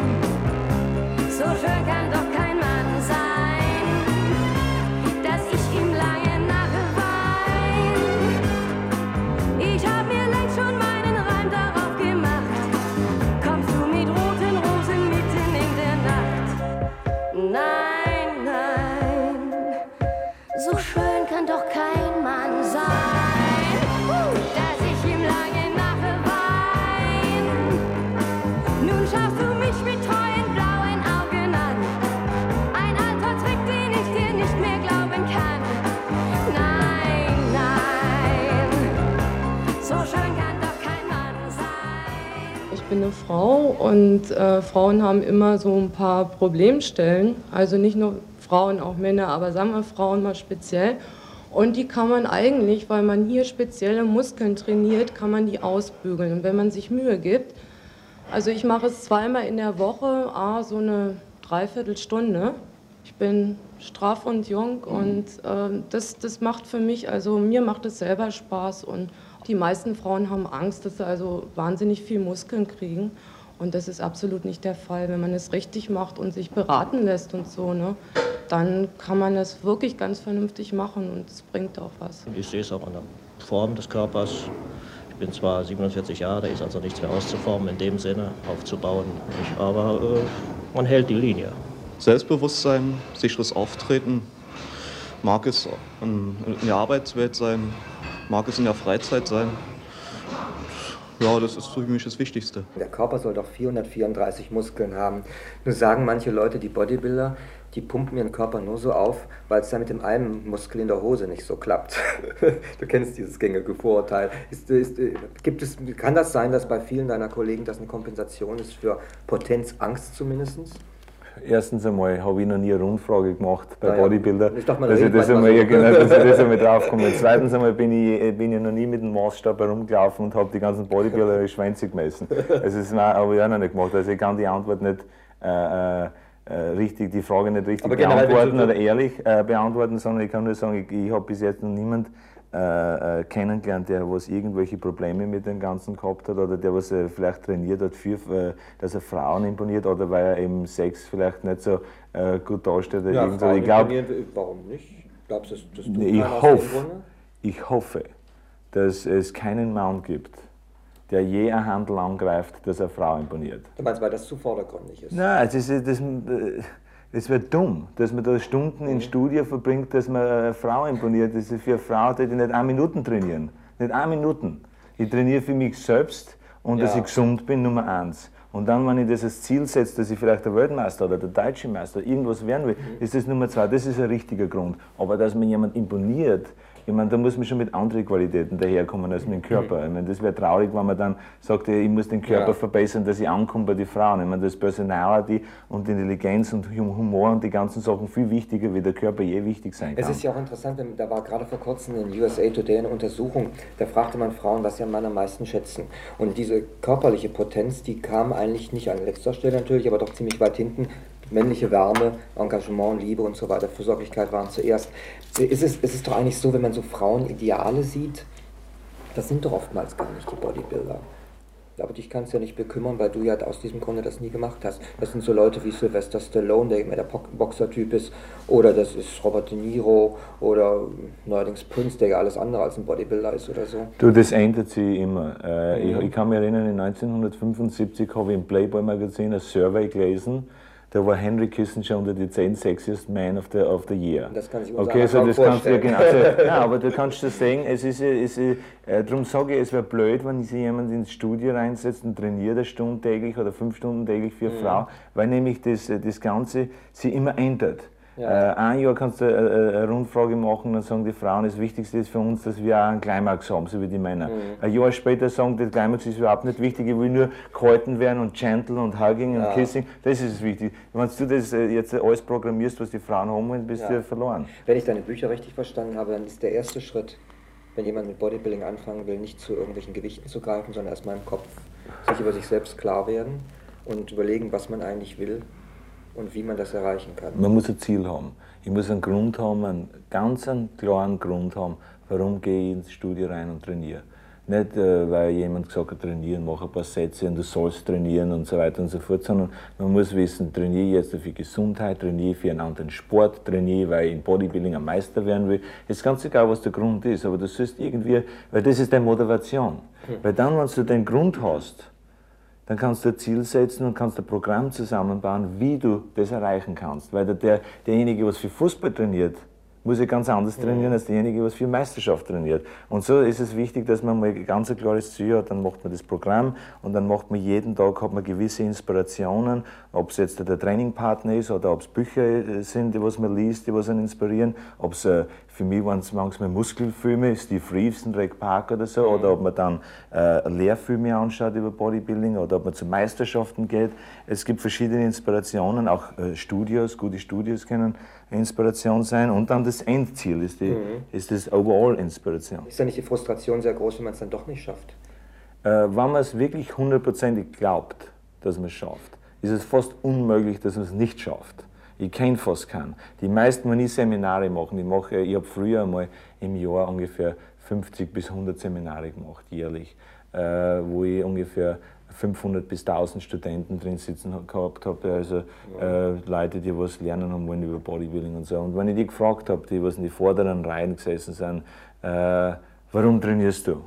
so schön kann doch kein Mann sein, dass ich ihm lange nachwein. Ich hab mir längst schon meinen Reim darauf gemacht. Kommst du mit roten Rosen mitten in der Nacht? Nein, nein, so schön kann doch kein Mann sein, dass ich ihm lange nachwein. Nun schaust du mich mit treuen blauen Augen an. Ein alter Trick, den ich dir nicht mehr glauben kann. Nein, nein, so schön kann doch kein Mann sein. Ich bin eine Frau und äh, Frauen haben immer so ein paar Problemstellen. Also nicht nur Frauen, auch Männer, aber sagen wir Frauen mal speziell. Und die kann man eigentlich, weil man hier spezielle Muskeln trainiert, kann man die ausbügeln. Und wenn man sich Mühe gibt, also ich mache es zweimal in der Woche, ah, so eine Dreiviertelstunde. Ich bin straff und jung und äh, das, das macht für mich, also mir macht es selber Spaß. Und die meisten Frauen haben Angst, dass sie also wahnsinnig viel Muskeln kriegen. Und das ist absolut nicht der Fall. Wenn man es richtig macht und sich beraten lässt und so, ne, dann kann man das wirklich ganz vernünftig machen und es bringt auch was. Ich sehe es auch an der Form des Körpers. Ich bin zwar siebenundvierzig Jahre, da ist also nichts mehr auszuformen, in dem Sinne aufzubauen. Ich, aber äh, man hält die Linie. Selbstbewusstsein, sicheres Auftreten, mag es in der Arbeitswelt sein, mag es in der Freizeit sein. Ja, das ist für mich das Wichtigste. Der Körper soll doch vierhundertvierunddreißig Muskeln haben. Nur sagen manche Leute, die Bodybuilder, die pumpen ihren Körper nur so auf, weil es ja mit dem einen Muskel in der Hose nicht so klappt. Du kennst dieses gängige Vorurteil. Ist, ist, gibt es, kann das sein, dass bei vielen deiner Kollegen das eine Kompensation ist für Potenzangst zumindest? Erstens einmal habe ich noch nie eine Rundfrage gemacht bei Naja, Bodybuilder, ich dachte mal, dass, ich das reden einmal, wir ja, mal so. genau, dass ich das einmal draufkomme. Zweitens einmal bin ich, bin ich noch nie mit dem Maßstab herumgelaufen und habe die ganzen Bodybuilder ihre Schwänze gemessen. Also das habe ich auch noch nicht gemacht. Also ich kann die Antwort nicht äh, äh, richtig, die Frage nicht richtig beantworten oder ehrlich äh, beantworten, sondern ich kann nur sagen, ich, ich habe bis jetzt noch niemand äh, äh, kennengelernt, der was irgendwelche Probleme mit dem Ganzen gehabt hat oder der was äh, vielleicht trainiert hat, für, äh, dass er Frauen imponiert oder weil er eben Sex vielleicht nicht so äh, gut dasteht. Oder Ja, irgendwo. Frauen Ich glaub, imponieren, warum nicht? Glaubst du, dass du ich, keiner aus dem hoffe, Grunde? ich hoffe, dass es keinen Mann gibt, der je ein Handel angreift, dass eine Frau imponiert. Du meinst, weil das zu vordergründig ist? Nein, das, ist, das, das wäre dumm, dass man da Stunden in Studio verbringt, dass man eine Frau imponiert. Das ist für eine Frau, die nicht eine Minute trainieren. Nicht eine Minute. Ich trainiere für mich selbst und Ja. dass ich gesund bin, Nummer eins. Und dann, wenn ich das als Ziel setze, dass ich vielleicht der Weltmeister oder der deutsche Meister irgendwas werden will, ist das Nummer zwei. Das ist ein richtiger Grund. Aber dass mir jemand imponiert, Ich meine, da muss man schon mit anderen Qualitäten daherkommen als mit dem Körper. Ich meine, das wäre traurig, wenn man dann sagt, ich muss den Körper ja. verbessern, dass ich ankomme bei den Frauen. Ich meine, das Personality und Intelligenz und Humor und die ganzen Sachen viel wichtiger, wie der Körper je wichtig sein kann. Es ist ja auch interessant, da war gerade vor kurzem in U S A Today eine Untersuchung, da fragte man Frauen, was sie an Mann am meisten schätzen. Und diese körperliche Potenz, die kam eigentlich nicht an letzter Stelle natürlich, aber doch ziemlich weit hinten. Männliche Wärme, Engagement, Liebe und so weiter, Fürsorglichkeit waren zuerst. Ist es, ist es doch eigentlich so, wenn man so Frauenideale sieht, das sind doch oftmals gar nicht die Bodybuilder. Aber dich kann es ja nicht bekümmern, weil du ja aus diesem Grunde das nie gemacht hast. Das sind so Leute wie Sylvester Stallone, der immer der Boxertyp ist, oder das ist Robert De Niro, oder neuerdings Prince, der ja alles andere als ein Bodybuilder ist oder so. Du, das ändert sich immer. Äh, mhm. ich, ich kann mich erinnern, in neunzehnhundertfünfundsiebzig habe ich im Playboy-Magazin ein Survey gelesen. Da war Henry Kissinger unter die zehn sexiest men of the, of the year. Das kann sich uns okay, so das kannst du ja genau. Also, ja, aber du kannst das sehen, es ist, es ist äh, darum sage ich, es wäre blöd, wenn sich jemand ins Studio reinsetzt und trainiert eine Stunde täglich oder fünf Stunden täglich für eine mhm. Frau, weil nämlich das, das Ganze sich immer ändert. Ja. Äh, ein Jahr kannst du eine, eine Rundfrage machen und sagen die Frauen, das Wichtigste ist für uns, dass wir auch einen Climax haben, so wie die Männer. Mhm. Ein Jahr später sagen, der Climax ist überhaupt nicht wichtig, ich will nur gehalten werden und gentle und hugging und ja. kissing, das ist das Wichtige. Wenn du das jetzt alles programmierst, was die Frauen haben wollen, bist ja. du verloren. Wenn ich deine Bücher richtig verstanden habe, dann ist der erste Schritt, wenn jemand mit Bodybuilding anfangen will, nicht zu irgendwelchen Gewichten zu greifen, sondern erstmal im Kopf sich über sich selbst klar werden und überlegen, was man eigentlich will und wie man das erreichen kann. Man muss ein Ziel haben. Ich muss einen Grund haben, einen ganz einen klaren Grund haben, warum gehe ich ins Studio rein und trainiere. Nicht, äh, weil jemand gesagt hat, trainieren, mach ein paar Sätze und du sollst trainieren und so weiter und so fort, sondern man muss wissen, trainiere ich jetzt für Gesundheit, trainiere ich für einen anderen Sport, trainiere ich, weil ich in Bodybuilding ein Meister werden will. Es ist ganz egal, was der Grund ist, aber du sollst irgendwie, weil das ist deine Motivation. Hm. Weil dann, wenn du den Grund hast, dann kannst du ein Ziel setzen und kannst ein Programm zusammenbauen, wie du das erreichen kannst. Weil der, der, derjenige, was für Fußball trainiert, muss ja ganz anders trainieren mhm. als derjenige, was für Meisterschaft trainiert. Und so ist es wichtig, dass man mal ein ganz ein klares Ziel hat, dann macht man das Programm und dann macht man jeden Tag hat man gewisse Inspirationen, ob es jetzt der Trainingpartner ist oder ob es Bücher sind, die was man liest, die was einen inspirieren, ob es äh, für mich waren es manchmal Muskelfilme, Steve Reeves, Rick Park oder so, mhm. oder ob man dann äh, Lehrfilme anschaut über Bodybuilding oder ob man zu Meisterschaften geht. Es gibt verschiedene Inspirationen, auch äh, Studios, gute Studios können Inspiration sein und dann das Endziel ist, die, mhm. ist das Overall-Inspiration. Ist da nicht die Frustration sehr groß, wenn man es dann doch nicht schafft? Äh, wenn man es wirklich hundertprozentig glaubt, dass man es schafft, ist es fast unmöglich, dass man es nicht schafft. Ich kenne fast keinen. Die meisten, wenn ich Seminare mache, ich, mache, ich habe früher einmal im Jahr ungefähr fünfzig bis hundert Seminare gemacht, jährlich, äh, wo ich ungefähr fünfhundert bis tausend Studenten drin sitzen gehabt habe, also äh, Leute, die was lernen haben wollen über Bodybuilding und so. Und wenn ich die gefragt habe, die was in die vorderen Reihen gesessen sind, äh, warum trainierst du?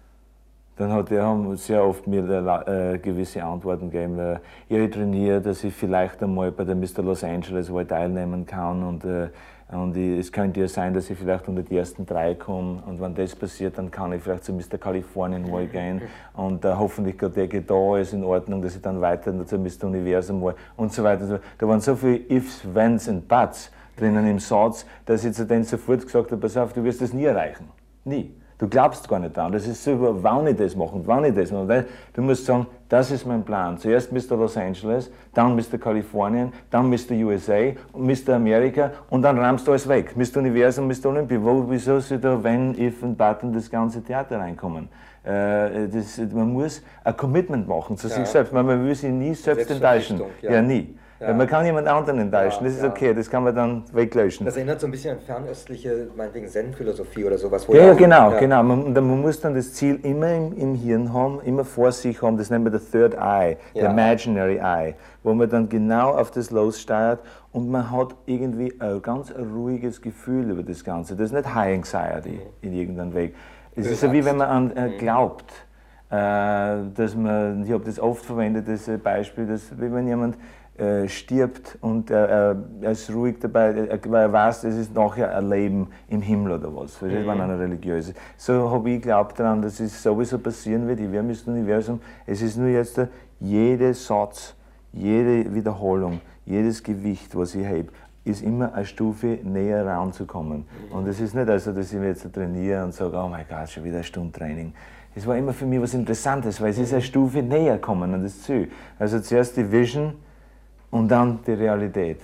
Dann hat die haben sehr oft mir äh, gewisse Antworten gegeben. Äh, ja, ich trainiere, dass ich vielleicht einmal bei der Mister Los Angeles Wahl teilnehmen kann und äh, Und ich, es könnte ja sein, dass ich vielleicht unter die ersten drei komme. Und wenn das passiert, dann kann ich vielleicht zu Mister Kalifornien mal gehen. Und äh, hoffentlich geht der geht da, ist in Ordnung, dass ich dann weiter zu Mister Universum mal und so weiter. Und so. Da waren so viele Ifs, Wenns und Buts drinnen im Satz, dass ich zu denen sofort gesagt habe, pass auf, du wirst das nie erreichen. Nie. Du glaubst gar nicht daran. Das ist so, wann ich das mache und wann ich das mache. Du musst sagen, das ist mein Plan. Zuerst Mister Los Angeles, dann Mister Kalifornien, dann Mister U S A und Mister Amerika und dann rammst du alles weg. Mister Universum, Mister Olympia. Wo, wieso soll da, wenn, if und button das ganze Theater reinkommen? Äh, das, man muss ein Commitment machen zu ja. sich selbst. Man, man will sich nie selbst enttäuschen. Ja. ja, nie. Ja. Man kann jemand anderen enttäuschen, ja, das ist ja. okay, das kann man dann weglöschen. Das erinnert so ein bisschen an fernöstliche, meinetwegen Zen-Philosophie oder sowas. Ja, ja, genau, ja. genau. Man, man muss dann das Ziel immer im, im Hirn haben, immer vor sich haben, das nennen wir the third eye, ja. the imaginary eye, wo man dann genau auf das lossteuert und man hat irgendwie ein ganz ruhiges Gefühl über das Ganze. Das ist nicht High Anxiety mhm. in irgendeinem Weg. Es ist so wie wenn man an äh, glaubt, äh, dass man, ich habe das oft verwendet, das Beispiel, dass wie wenn jemand Äh, stirbt und er, er ist ruhig dabei, weil er weiß, es ist nachher ein Leben im Himmel oder was, mhm. wenn einer religiös ist. So habe ich geglaubt daran, dass es sowieso passieren wird, ich werde mit dem Universum, es ist nur jetzt jeder Satz, jede Wiederholung, jedes Gewicht, was ich hebe, ist immer eine Stufe näher ranzukommen. Und es ist nicht also, dass ich mich jetzt trainiere und sage, oh mein Gott, schon wieder eine Stunde Training. Es war immer für mich was Interessantes, weil es ist eine Stufe näher kommen an das Ziel. Also zuerst die Vision und dann die Realität.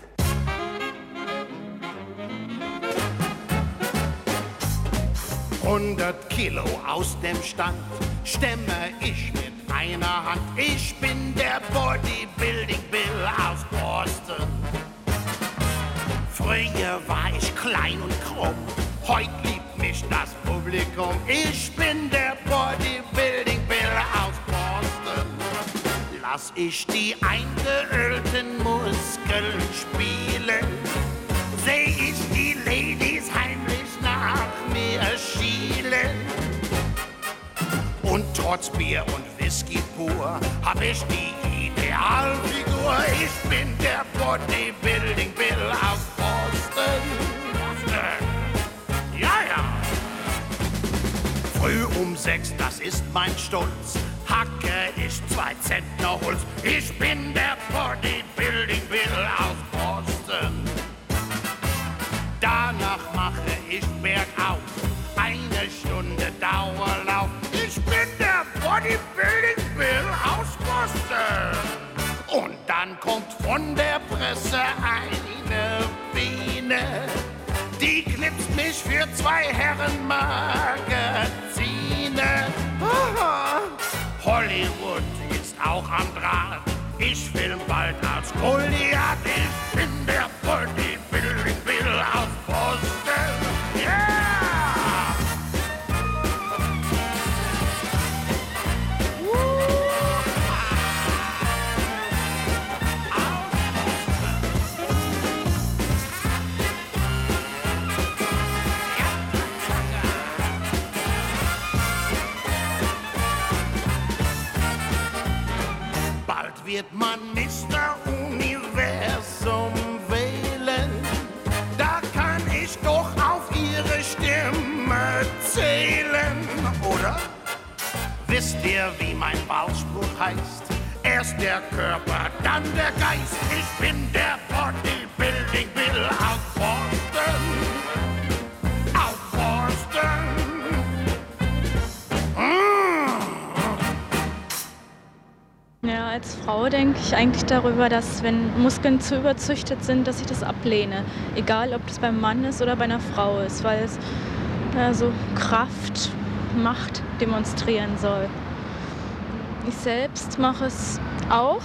hundert Kilo aus dem Stand stemme ich mit einer Hand. Ich bin der Bodybuilding Bill aus Boston. Früher war ich klein und krumm, heute liebt mich das Publikum. Ich bin der Bodybuilding Bill aus Boston. Lass ich die eingeölten Muskeln spielen, seh ich die Ladies heimlich nach mir schielen. Und trotz Bier und Whisky pur hab ich die Idealfigur. Ich bin der Bodybuilding Bill aus Boston. Ja, ja. Früh um sechs, das ist mein Stolz, hacke ich zwei Zentner Holz. Ich bin der Bodybuilding Bill aus Boston. Danach mache ich bergauf eine Stunde Dauerlauf. Ich bin der Bodybuilding Bill aus Boston. Und dann kommt von der Presse eine Biene, die knipst mich für zwei Herrenmagazine. Aha. Hollywood ist auch am Draht. Ich film bald als Goliath. Ich bin der Bodybuilding Bill aus Boston. Yeah! Wird man Mister Universum wählen, da kann ich doch auf ihre Stimme zählen, oder? Wisst ihr, wie mein Wahlspruch heißt? Erst der Körper, dann der Geist. Ich bin der Bodybuilding Bill aus Boston. Aus Boston. Ja, als Frau denke ich eigentlich darüber, dass wenn Muskeln zu überzüchtet sind, dass ich das ablehne. Egal, ob das beim Mann ist oder bei einer Frau ist, weil es ja, so Kraft, Macht demonstrieren soll. Ich selbst mache es auch,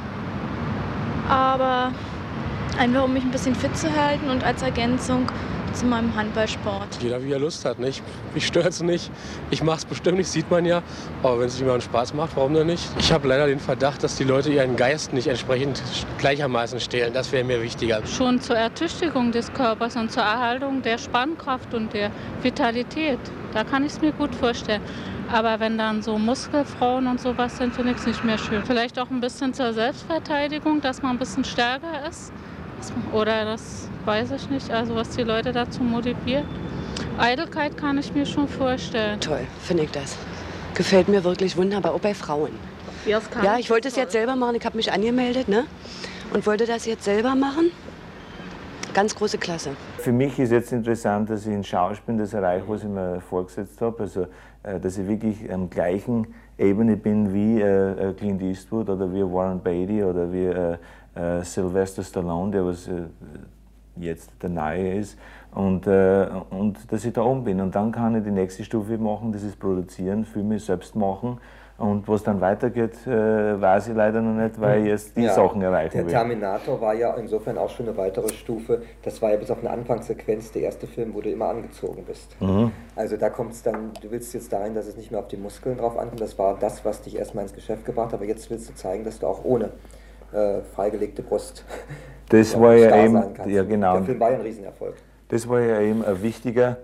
aber einfach um mich ein bisschen fit zu halten und als Ergänzung zu meinem Handballsport. Jeder wie er Lust hat, nicht? Mich stört's nicht. Ich mach's bestimmt nicht, sieht man ja. Aber wenn es jemandem Spaß macht, warum denn nicht? Ich habe leider den Verdacht, dass die Leute ihren Geist nicht entsprechend gleichermaßen stehlen. Das wäre mir wichtiger. Schon zur Ertüchtigung des Körpers und zur Erhaltung der Spannkraft und der Vitalität. Da kann ich es mir gut vorstellen. Aber wenn dann so Muskelfrauen und sowas sind, finde ich es nicht mehr schön. Vielleicht auch ein bisschen zur Selbstverteidigung, dass man ein bisschen stärker ist. Oder das weiß ich nicht, also was die Leute dazu motiviert. Eitelkeit kann ich mir schon vorstellen. Toll, finde ich das. Gefällt mir wirklich wunderbar, auch bei Frauen. Ja, ja ich wollte es jetzt selber machen, ich habe mich angemeldet, ne? Und wollte das jetzt selber machen. Ganz große Klasse. Für mich ist jetzt interessant, dass ich in Schauspiel das erreiche, was ich mir vorgesetzt habe. Also, dass ich wirklich am gleichen Ebene bin wie äh, Clint Eastwood oder wie Warren Beatty oder wie äh, äh, Sylvester Stallone, der was äh, jetzt der Neue ist. Und, äh, und dass ich da oben bin. Und dann kann ich die nächste Stufe machen, das ist produzieren, Filme selbst machen. Und was dann weitergeht, äh, weiß ich leider noch nicht, weil ich jetzt die ja, Sachen erreichen will. Der Terminator war ja insofern auch schon eine weitere Stufe. Das war ja bis auf eine Anfangssequenz der erste Film, wo du immer angezogen bist. Mhm. Also da kommt es dann, du willst jetzt dahin, dass es nicht mehr auf die Muskeln drauf ankommt. Das war das, was dich erstmal ins Geschäft gebracht hat. Aber jetzt willst du zeigen, dass du auch ohne äh, freigelegte Brust das war ja eben, ja genau. Der Film war ja ein Riesenerfolg. Das war ja eben ein wichtiger,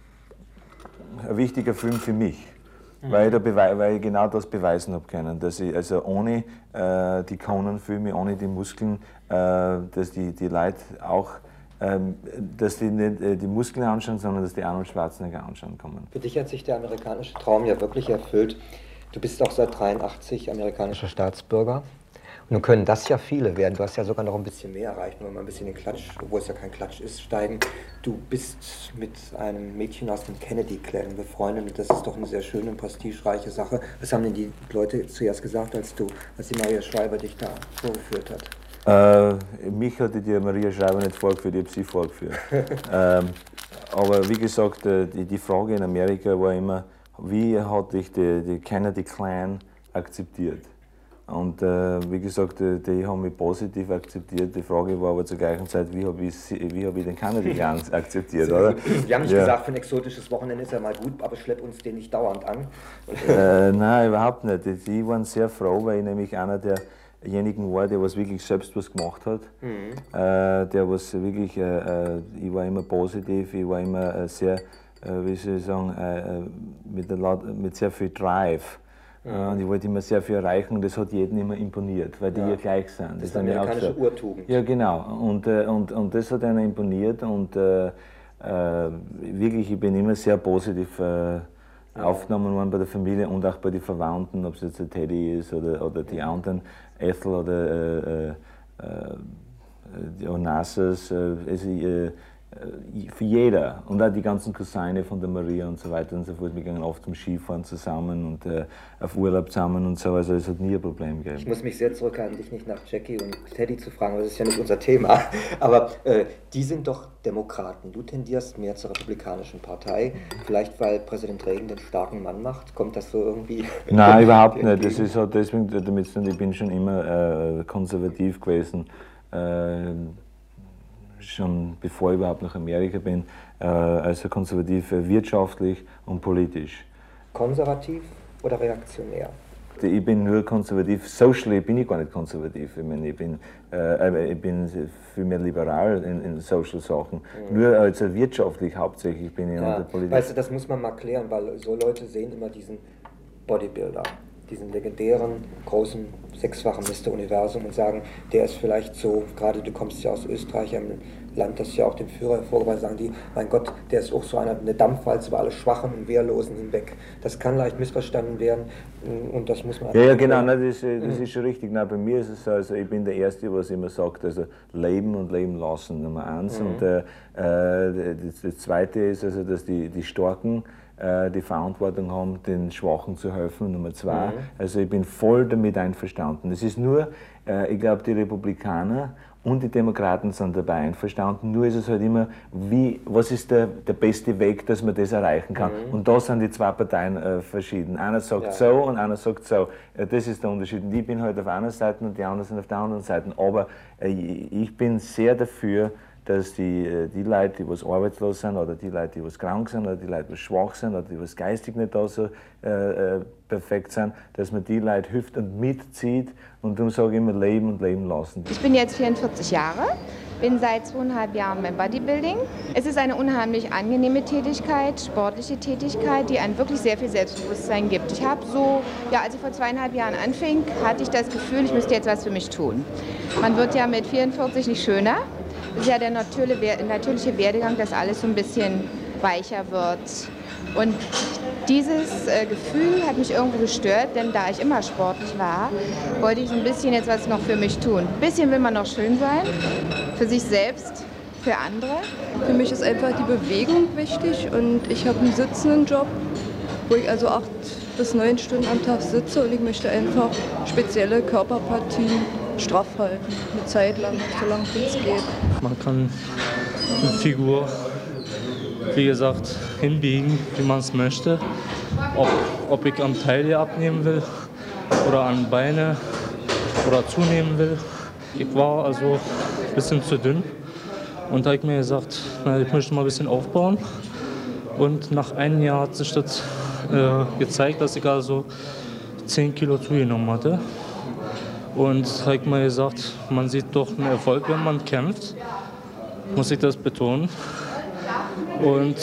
ein wichtiger Film für mich. Weil ich, da weil ich genau das beweisen habe können, dass ich also ohne äh, die Conan-Filme, ohne die Muskeln, äh, dass die, die Leute auch, ähm, dass die nicht äh, die Muskeln anschauen, sondern dass die Arnold Schwarzenegger anschauen kommen. Für dich hat sich der amerikanische Traum ja wirklich erfüllt. Du bist auch seit dreiundachtzig amerikanischer Staatsbürger. Und Nun können das ja viele werden. Du hast ja sogar noch ein bisschen mehr erreicht, wenn wir mal ein bisschen den Klatsch, obwohl es ja kein Klatsch ist, steigen. Du bist mit einem Mädchen aus dem Kennedy-Clan befreundet und das ist doch eine sehr schöne und prestigereiche Sache. Was haben denn die Leute zuerst gesagt, als du, als die Maria Schreiber dich da vorgeführt hat? Äh, mich hatte die Maria Schreiber nicht vorgeführt, ich habe sie vorgeführt. ähm, aber wie gesagt, die, die Frage in Amerika war immer, wie hat dich die, die Kennedy-Clan akzeptiert? Und äh, wie gesagt, die, die haben mich positiv akzeptiert. Die Frage war aber zur gleichen Zeit, wie habe ich, wie hab ich den Kennedy-Clan akzeptiert, oder? Wir haben nicht ja. gesagt, für ein exotisches Wochenende ist ja mal gut, aber schlepp uns den nicht dauernd an. Äh, nein, überhaupt nicht. Die, die waren sehr froh, weil ich nämlich einer derjenigen war, der was wirklich selbst was gemacht hat. Mhm. Äh, der was wirklich, äh, ich war immer positiv, ich war immer äh, sehr, äh, wie soll ich sagen, äh, mit, der, mit sehr viel Drive. Ja. Und ich wollte immer sehr viel erreichen und das hat jedem immer imponiert, weil die ja, ja gleich sind. Das, das ist eine amerikanische Urtugend. Ja, genau. Und, äh, und, und das hat einen imponiert und äh, äh, wirklich, ich bin immer sehr positiv äh, ja. aufgenommen worden bei der Familie und auch bei den Verwandten, ob es jetzt der Teddy ist oder, oder die anderen, Ethel oder äh, äh, die Onassis, äh, also, äh, für jeder und auch die ganzen Cousine von der Maria und so weiter und so fort. Wir gingen oft zum Skifahren zusammen und äh, auf Urlaub zusammen und so, also es hat nie ein Problem gegeben. Ich muss mich sehr zurückhalten, dich nicht nach Jackie und Teddy zu fragen, weil das ist ja nicht unser Thema, aber äh, die sind doch Demokraten. Du tendierst mehr zur Republikanischen Partei, vielleicht weil Präsident Reagan den starken Mann macht, kommt das so irgendwie? Nein, überhaupt nicht, das ist halt deswegen damit zu tun, ich bin schon immer äh, konservativ gewesen. Äh, schon bevor ich überhaupt nach Amerika bin, äh, also konservativ äh, wirtschaftlich und politisch. Konservativ oder reaktionär? Ich bin nur konservativ, socially bin ich gar nicht konservativ. Ich, meine, ich, bin, äh, ich bin viel mehr liberal in, in social Sachen. Mhm. Nur also wirtschaftlich hauptsächlich bin ich ja, in der Politik. Weißt du, das muss man mal klären, weil so Leute sehen immer diesen Bodybuilder, diesen legendären, großen, sechsfachen Mister Universum und sagen, der ist vielleicht so, gerade du kommst ja aus Österreich, einem Land, das ja auch den Führer hervorgebracht, sagen die, mein Gott, der ist auch so eine, eine Dampfwalze über alle Schwachen und Wehrlosen hinweg. Das kann leicht missverstanden werden und das muss man... Ja, ja genau, nein, das, das ist schon richtig. Nein, bei mir ist es so, also ich bin der Erste, was immer sagt, also leben und leben lassen, Nummer eins. Mhm. Und äh, das, das Zweite ist, also, dass die, die Starken die Verantwortung haben, den Schwachen zu helfen, Nummer zwei. Mhm. Also ich bin voll damit einverstanden. Es ist nur, ich glaube, die Republikaner und die Demokraten sind dabei einverstanden, nur ist es halt immer, wie, was ist der, der beste Weg, dass man das erreichen kann. Mhm. Und da sind die zwei Parteien äh, verschieden. Einer sagt ja. so und einer sagt so. Äh, das ist der Unterschied. Und ich bin halt auf einer Seite und die anderen sind auf der anderen Seite. Aber äh, ich bin sehr dafür, dass die, die Leute, die was arbeitslos sind, oder die Leute, die was krank sind, oder die Leute, die was schwach sind, oder die was geistig nicht da so äh, perfekt sind, dass man die Leute hilft und mitzieht. Und darum sage ich immer, leben und leben lassen. Ich bin jetzt vierundvierzig Jahre, bin seit zweieinhalb Jahren beim Bodybuilding. Es ist eine unheimlich angenehme Tätigkeit, sportliche Tätigkeit, die einem wirklich sehr viel Selbstbewusstsein gibt. Ich habe so, ja, als ich vor zweieinhalb Jahren anfing, hatte ich das Gefühl, ich müsste jetzt was für mich tun. Man wird ja mit vierundvierzig nicht schöner. Das ist ja der natürliche Werdegang, dass alles so ein bisschen weicher wird. Und dieses äh, Gefühl hat mich irgendwo gestört, denn da ich immer sportlich war, wollte ich so ein bisschen jetzt was noch für mich tun. Ein bisschen will man noch schön sein, für sich selbst, für andere. Für mich ist einfach die Bewegung wichtig und ich habe einen sitzenden Job, wo ich also acht bis neun Stunden am Tag sitze und ich möchte einfach spezielle Körperpartien straff halten, eine Zeit lang, so lange wie es geht. Man kann eine Figur, wie gesagt, hinbiegen, wie man es möchte. Ob, ob ich am Taille abnehmen will oder an Beine oder zunehmen will. Ich war also ein bisschen zu dünn und da habe ich mir gesagt, na, ich möchte mal ein bisschen aufbauen. Und nach einem Jahr hat sich das äh, gezeigt, dass ich also zehn Kilo zugenommen hatte. Und habe ich mal gesagt, man sieht doch einen Erfolg, wenn man kämpft, muss ich das betonen. Und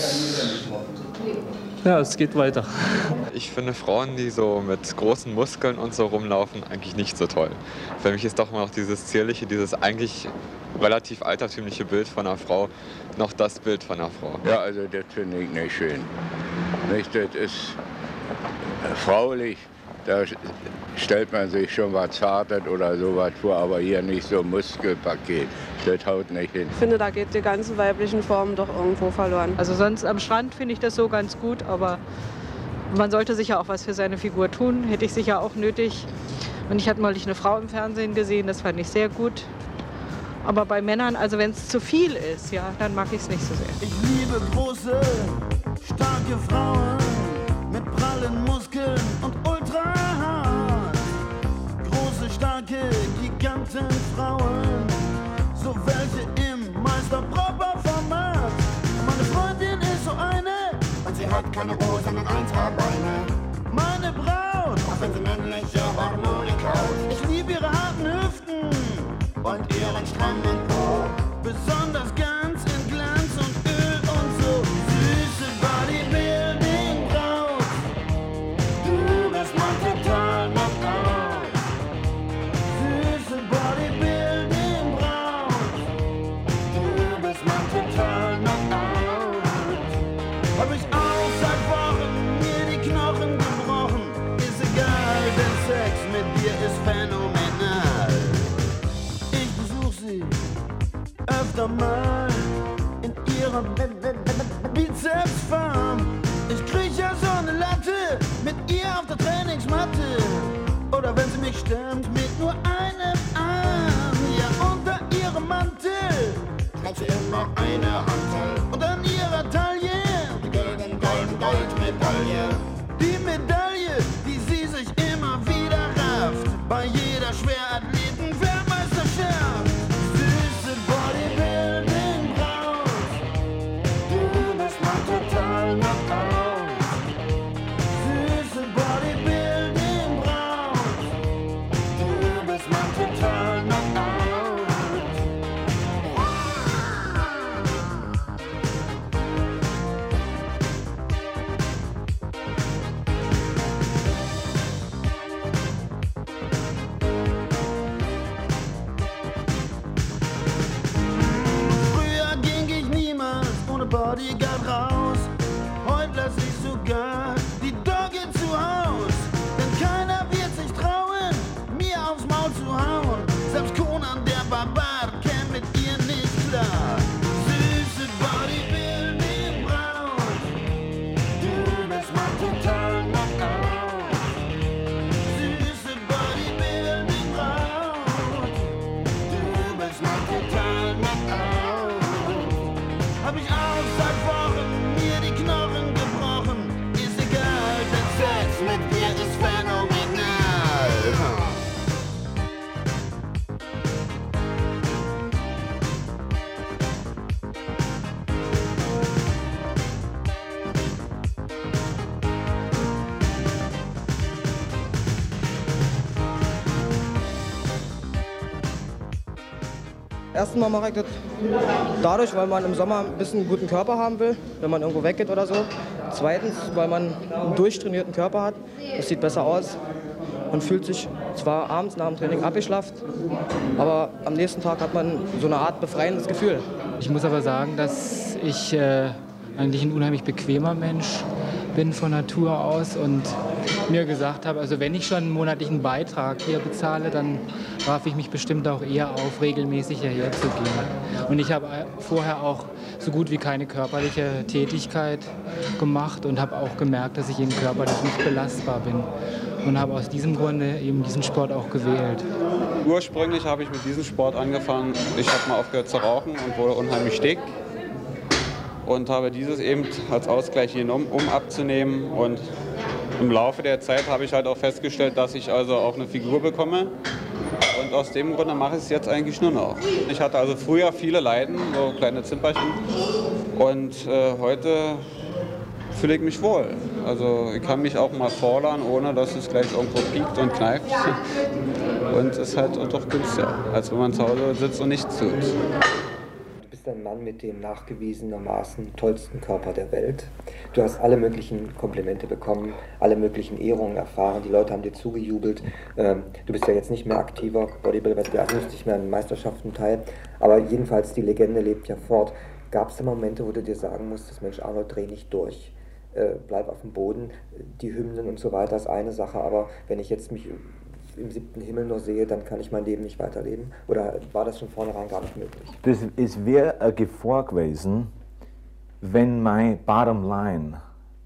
ja, es geht weiter. Ich finde Frauen, die so mit großen Muskeln und so rumlaufen, eigentlich nicht so toll. Für mich ist doch immer noch dieses zierliche, dieses eigentlich relativ altertümliche Bild von einer Frau noch das Bild von einer Frau. Ja, also das finde ich nicht schön. Nicht, das ist fraulich, da stellt man sich schon was Zartes oder sowas vor, aber hier nicht so ein Muskelpaket. Das haut nicht hin. Ich finde, da geht die ganze weiblichen Form doch irgendwo verloren. Also sonst am Strand finde ich das so ganz gut, aber man sollte sicher auch was für seine Figur tun, hätte ich sicher auch nötig. Und ich hatte neulich eine Frau im Fernsehen gesehen, das fand ich sehr gut. Aber bei Männern, also wenn es zu viel ist, ja, dann mag ich es nicht so sehr. Ich liebe große, starke Frauen mit prallen Muskeln und Ultrahaar. Große, starke Gigantenfrauen, so welche im Meister-Propper-Format. Meine Freundin ist so eine, und sie hat keine Hose, sondern Eintragbeine. Meine Braut, auch wenn sie männliche Hormone kaut. Ich liebe ihre harten Hüften und ihren strammen Po. Besonders ganz in Glanz und Öl und so. Süße Bodybuilding-Braut, du bist mein total Knockout. Süße Bodybuilding-Braut, du bist mein total Knockout. Hab ich auch seit Wochen mir die Knochen gebrochen. Ist egal, denn Sex mit dir ist phänomenal. Öfter mal in ihrer Bizepsform. Ich krieg ja so eine Latte mit ihr auf der Trainingsmatte. Oder wenn sie mich stemmt mit nur einem Arm. Ja, unter ihrem Mantel trägt sie immer eine Hantel. Und an ihrer Taille die golden, golden Goldmedaille. Die Medaille, die sie sich immer wieder rafft bei jeder Schwerathletenweltmeisterschaft. Bodyguard raus, heute lass ich sogar die Dogge zu Haus. Denn keiner wird sich trauen, mir aufs Maul zu hauen. Selbst Conan der Barbar käme mit ihr nicht klar. Süße Bodybuilding-Braut, du bist mein total Knockout. Süße Bodybuilding-Braut, du bist mein total Knockout. Hab ich auch seit Wochen mir die Knochen gebrochen. Ist egal, denn Sex mit dir ist phänomenal. Erstens mal mache ich das dadurch, weil man im Sommer ein bisschen einen guten Körper haben will, wenn man irgendwo weggeht oder so. Zweitens, weil man einen durchtrainierten Körper hat. Das sieht besser aus. Man fühlt sich zwar abends nach dem Training abgeschlafft, aber am nächsten Tag hat man so eine Art befreiendes Gefühl. Ich muss aber sagen, dass ich äh, eigentlich ein unheimlich bequemer Mensch bin von Natur aus und mir gesagt habe, also wenn ich schon einen monatlichen Beitrag hier bezahle, dann raff ich mich bestimmt auch eher auf, regelmäßig hierher zu gehen. Und ich habe vorher auch so gut wie keine körperliche Tätigkeit gemacht und habe auch gemerkt, dass ich eben körperlich nicht belastbar bin. Und habe aus diesem Grunde eben diesen Sport auch gewählt. Ursprünglich habe ich mit diesem Sport angefangen. Ich habe mal aufgehört zu rauchen und wurde unheimlich dick. Und habe dieses eben als Ausgleich genommen, um abzunehmen. Und im Laufe der Zeit habe ich halt auch festgestellt, dass ich also auch eine Figur bekomme. Und aus dem Grunde mache ich es jetzt eigentlich nur noch. Ich hatte also früher viele Leiden, so kleine Zimperchen. Und äh, heute fühle ich mich wohl. Also ich kann mich auch mal fordern, ohne dass es gleich irgendwo piekt und kneift. Und es ist halt doch günstiger, als wenn man zu Hause sitzt und nichts tut. Du bist ein Mann mit dem nachgewiesenermaßen tollsten Körper der Welt. Du hast alle möglichen Komplimente bekommen, alle möglichen Ehrungen erfahren. Die Leute haben dir zugejubelt. Du bist ja jetzt nicht mehr aktiver Bodybuilder, du nimmst nicht mehr an Meisterschaften teil. Aber jedenfalls, die Legende lebt ja fort. Gab es da Momente, wo du dir sagen musstest, Mensch, Arnold, dreh nicht durch? äh, bleib auf dem Boden, die Hymnen und so weiter ist eine Sache, aber wenn ich jetzt mich im siebten Himmel noch sehe, dann kann ich mein Leben nicht weiterleben? Oder war das von vornherein gar nicht möglich? Das, es wäre eine Gefahr gewesen, wenn mein Bottom Line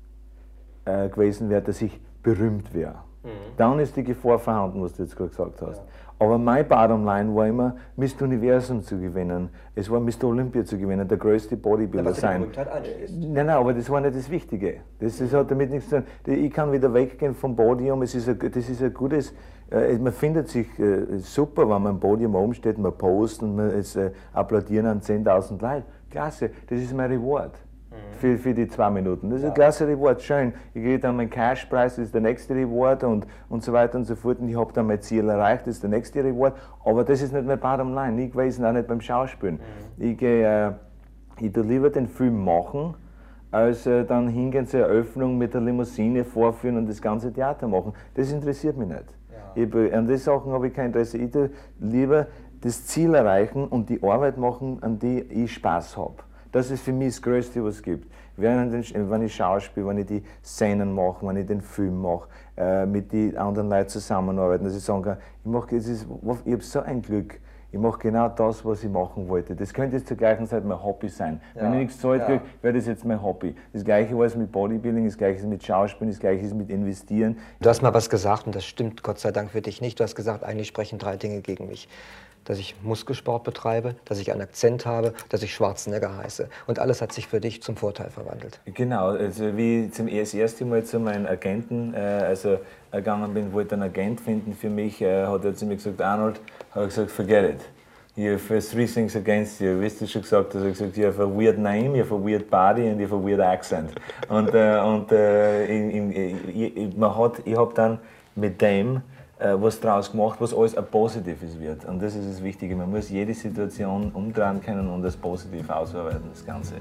äh, gewesen wäre, dass ich berühmt wäre. Mhm. Dann ist die Gefahr vorhanden, was du jetzt gerade gesagt hast. Ja. Aber mein Bottom Line war immer, Mister Universum zu gewinnen. Es war Mister Olympia zu gewinnen, der größte Bodybuilder ja, sein. Nein, nein, aber das war nicht das Wichtige. Das, das hat damit nichts zu tun. Ich kann wieder weggehen vom Podium. Es ist ein, das ist ein gutes, äh, man findet sich äh, super, wenn man am Podium oben steht, man post und man es, äh, applaudieren an zehntausend Leute. Klasse, das ist mein Reward. Für, für die zwei Minuten. Das ist ja. ein klasse Reward, schön. Ich kriege dann meinen Cashpreis, das ist der nächste Reward und, und so weiter und so fort. Und ich habe dann mein Ziel erreicht, das ist der nächste Reward. Aber das ist nicht mein Bottom Line. Ich gewesen auch nicht beim Schauspielen. Mhm. Ich gehe, äh, ich tue lieber den Film machen, als äh, dann hingehen zur Eröffnung mit der Limousine vorführen und das ganze Theater machen. Das interessiert mich nicht. Ja. Ich, an die Sachen habe ich kein Interesse. Ich tue lieber das Ziel erreichen und die Arbeit machen, an die ich Spaß habe. Das ist für mich das Größte, was es gibt. Wenn ich Schauspiel, wenn ich die Szenen mache, wenn ich den Film mache, äh, mit den anderen Leuten zusammenarbeiten, dass ich sagen kann, ich, mache, es ist, ich habe so ein Glück, ich mache genau das, was ich machen wollte. Das könnte jetzt zur gleichen Zeit mein Hobby sein. Ja, wenn ich nichts Zeit ja. kriege, wäre das jetzt mein Hobby. Das Gleiche war es mit Bodybuilding, das Gleiche ist mit Schauspielen, das Gleiche ist mit Investieren. Du hast mal was gesagt und das stimmt Gott sei Dank für dich nicht. Du hast gesagt, eigentlich sprechen drei Dinge gegen mich. Dass ich Muskelsport betreibe, dass ich einen Akzent habe, dass ich Schwarzenegger heiße. Und alles hat sich für dich zum Vorteil verwandelt. Genau, also wie ich zum das erste Mal zu meinem Agenten äh, also, gegangen bin, wollte einen Agent finden für mich, äh, hat er zu mir gesagt, Arnold, hat er gesagt, forget it. You have three things against you. Wie hast du schon gesagt? Also gesagt, you have a weird name, you have a weird body and you have a weird accent. Und, äh, und äh, in, in, ich, man hat, ich habe dann mit dem was daraus gemacht, was alles ein Positives wird. Und das ist das Wichtige. Man muss jede Situation umdrehen können und das positiv ausarbeiten, das Ganze.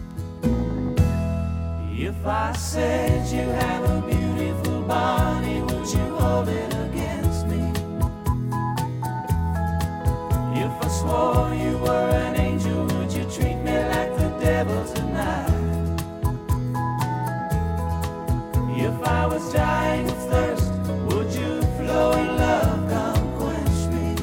If I said you have a beautiful body, would you hold it against me? If I swore you were an angel, would you treat me like the devil tonight? If I was dying of thirst, would you flow in love, come quench me?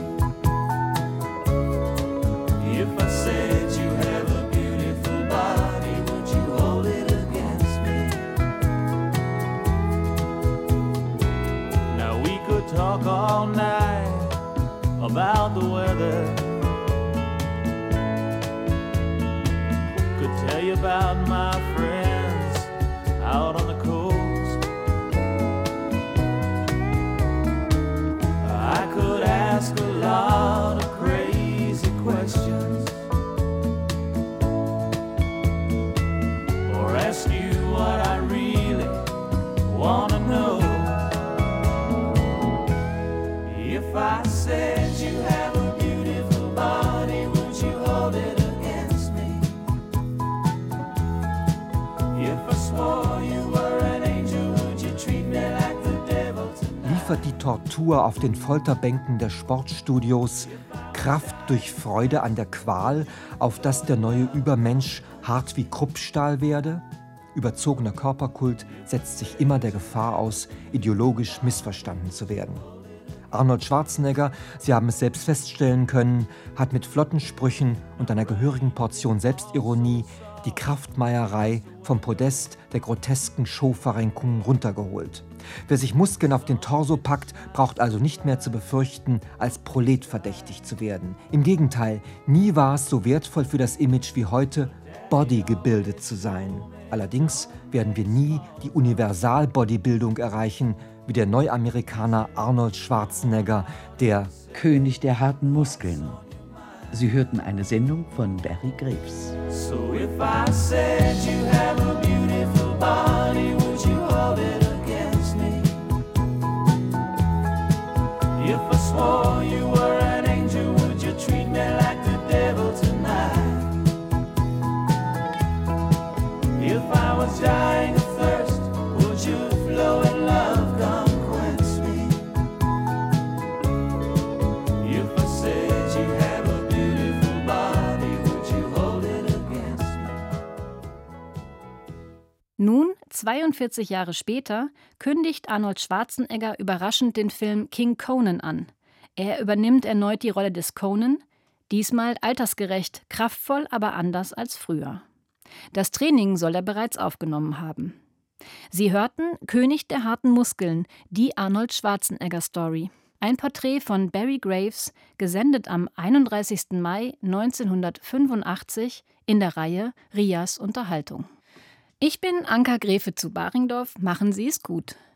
If I said you have a beautiful body, would you hold it against me? Now we could talk all night about the weather. Could tell you about my friends out on the coast. Could ask a lot of crazy questions, or ask you what I really want to know. If I said you have a beautiful body, would you hold it against me? If I swore you were an angel, would you treat me like the devil tonight? Liefert die Tortur auf den Folterbänken der Sportstudios Kraft durch Freude an der Qual, auf dass der neue Übermensch hart wie Kruppstahl werde? Überzogener Körperkult setzt sich immer der Gefahr aus, ideologisch missverstanden zu werden. Arnold Schwarzenegger, Sie haben es selbst feststellen können, hat mit flotten Sprüchen und einer gehörigen Portion Selbstironie die Kraftmeierei vom Podest der grotesken Showverrenkungen runtergeholt. Wer sich Muskeln auf den Torso packt, braucht also nicht mehr zu befürchten, als Prolet verdächtigt zu werden. Im Gegenteil, nie war es so wertvoll für das Image wie heute, bodygebildet zu sein. Allerdings werden wir nie die Universal-Bodybuildung erreichen, wie der Neuamerikaner Arnold Schwarzenegger, der König der harten Muskeln. Sie hörten eine Sendung von Barry Graves. So if I said you have a beautiful body, would you hold it against me? If I swore you were an angel, would you treat me like the devil tonight? If I was dying of thirst, would you flow in love, come quench me? If I said you have a beautiful body, would you hold it against me? Nun zweiundvierzig Jahre später kündigt Arnold Schwarzenegger überraschend den Film King Conan an. Er übernimmt erneut die Rolle des Conan, diesmal altersgerecht, kraftvoll, aber anders als früher. Das Training soll er bereits aufgenommen haben. Sie hörten König der harten Muskeln, die Arnold Schwarzenegger-Story. Ein Porträt von Barry Graves, gesendet am einunddreißigsten Mai neunzehnhundertfünfundachtzig in der Reihe Rias Unterhaltung. Ich bin Anka Gräfe zu Baringdorf. Machen Sie es gut.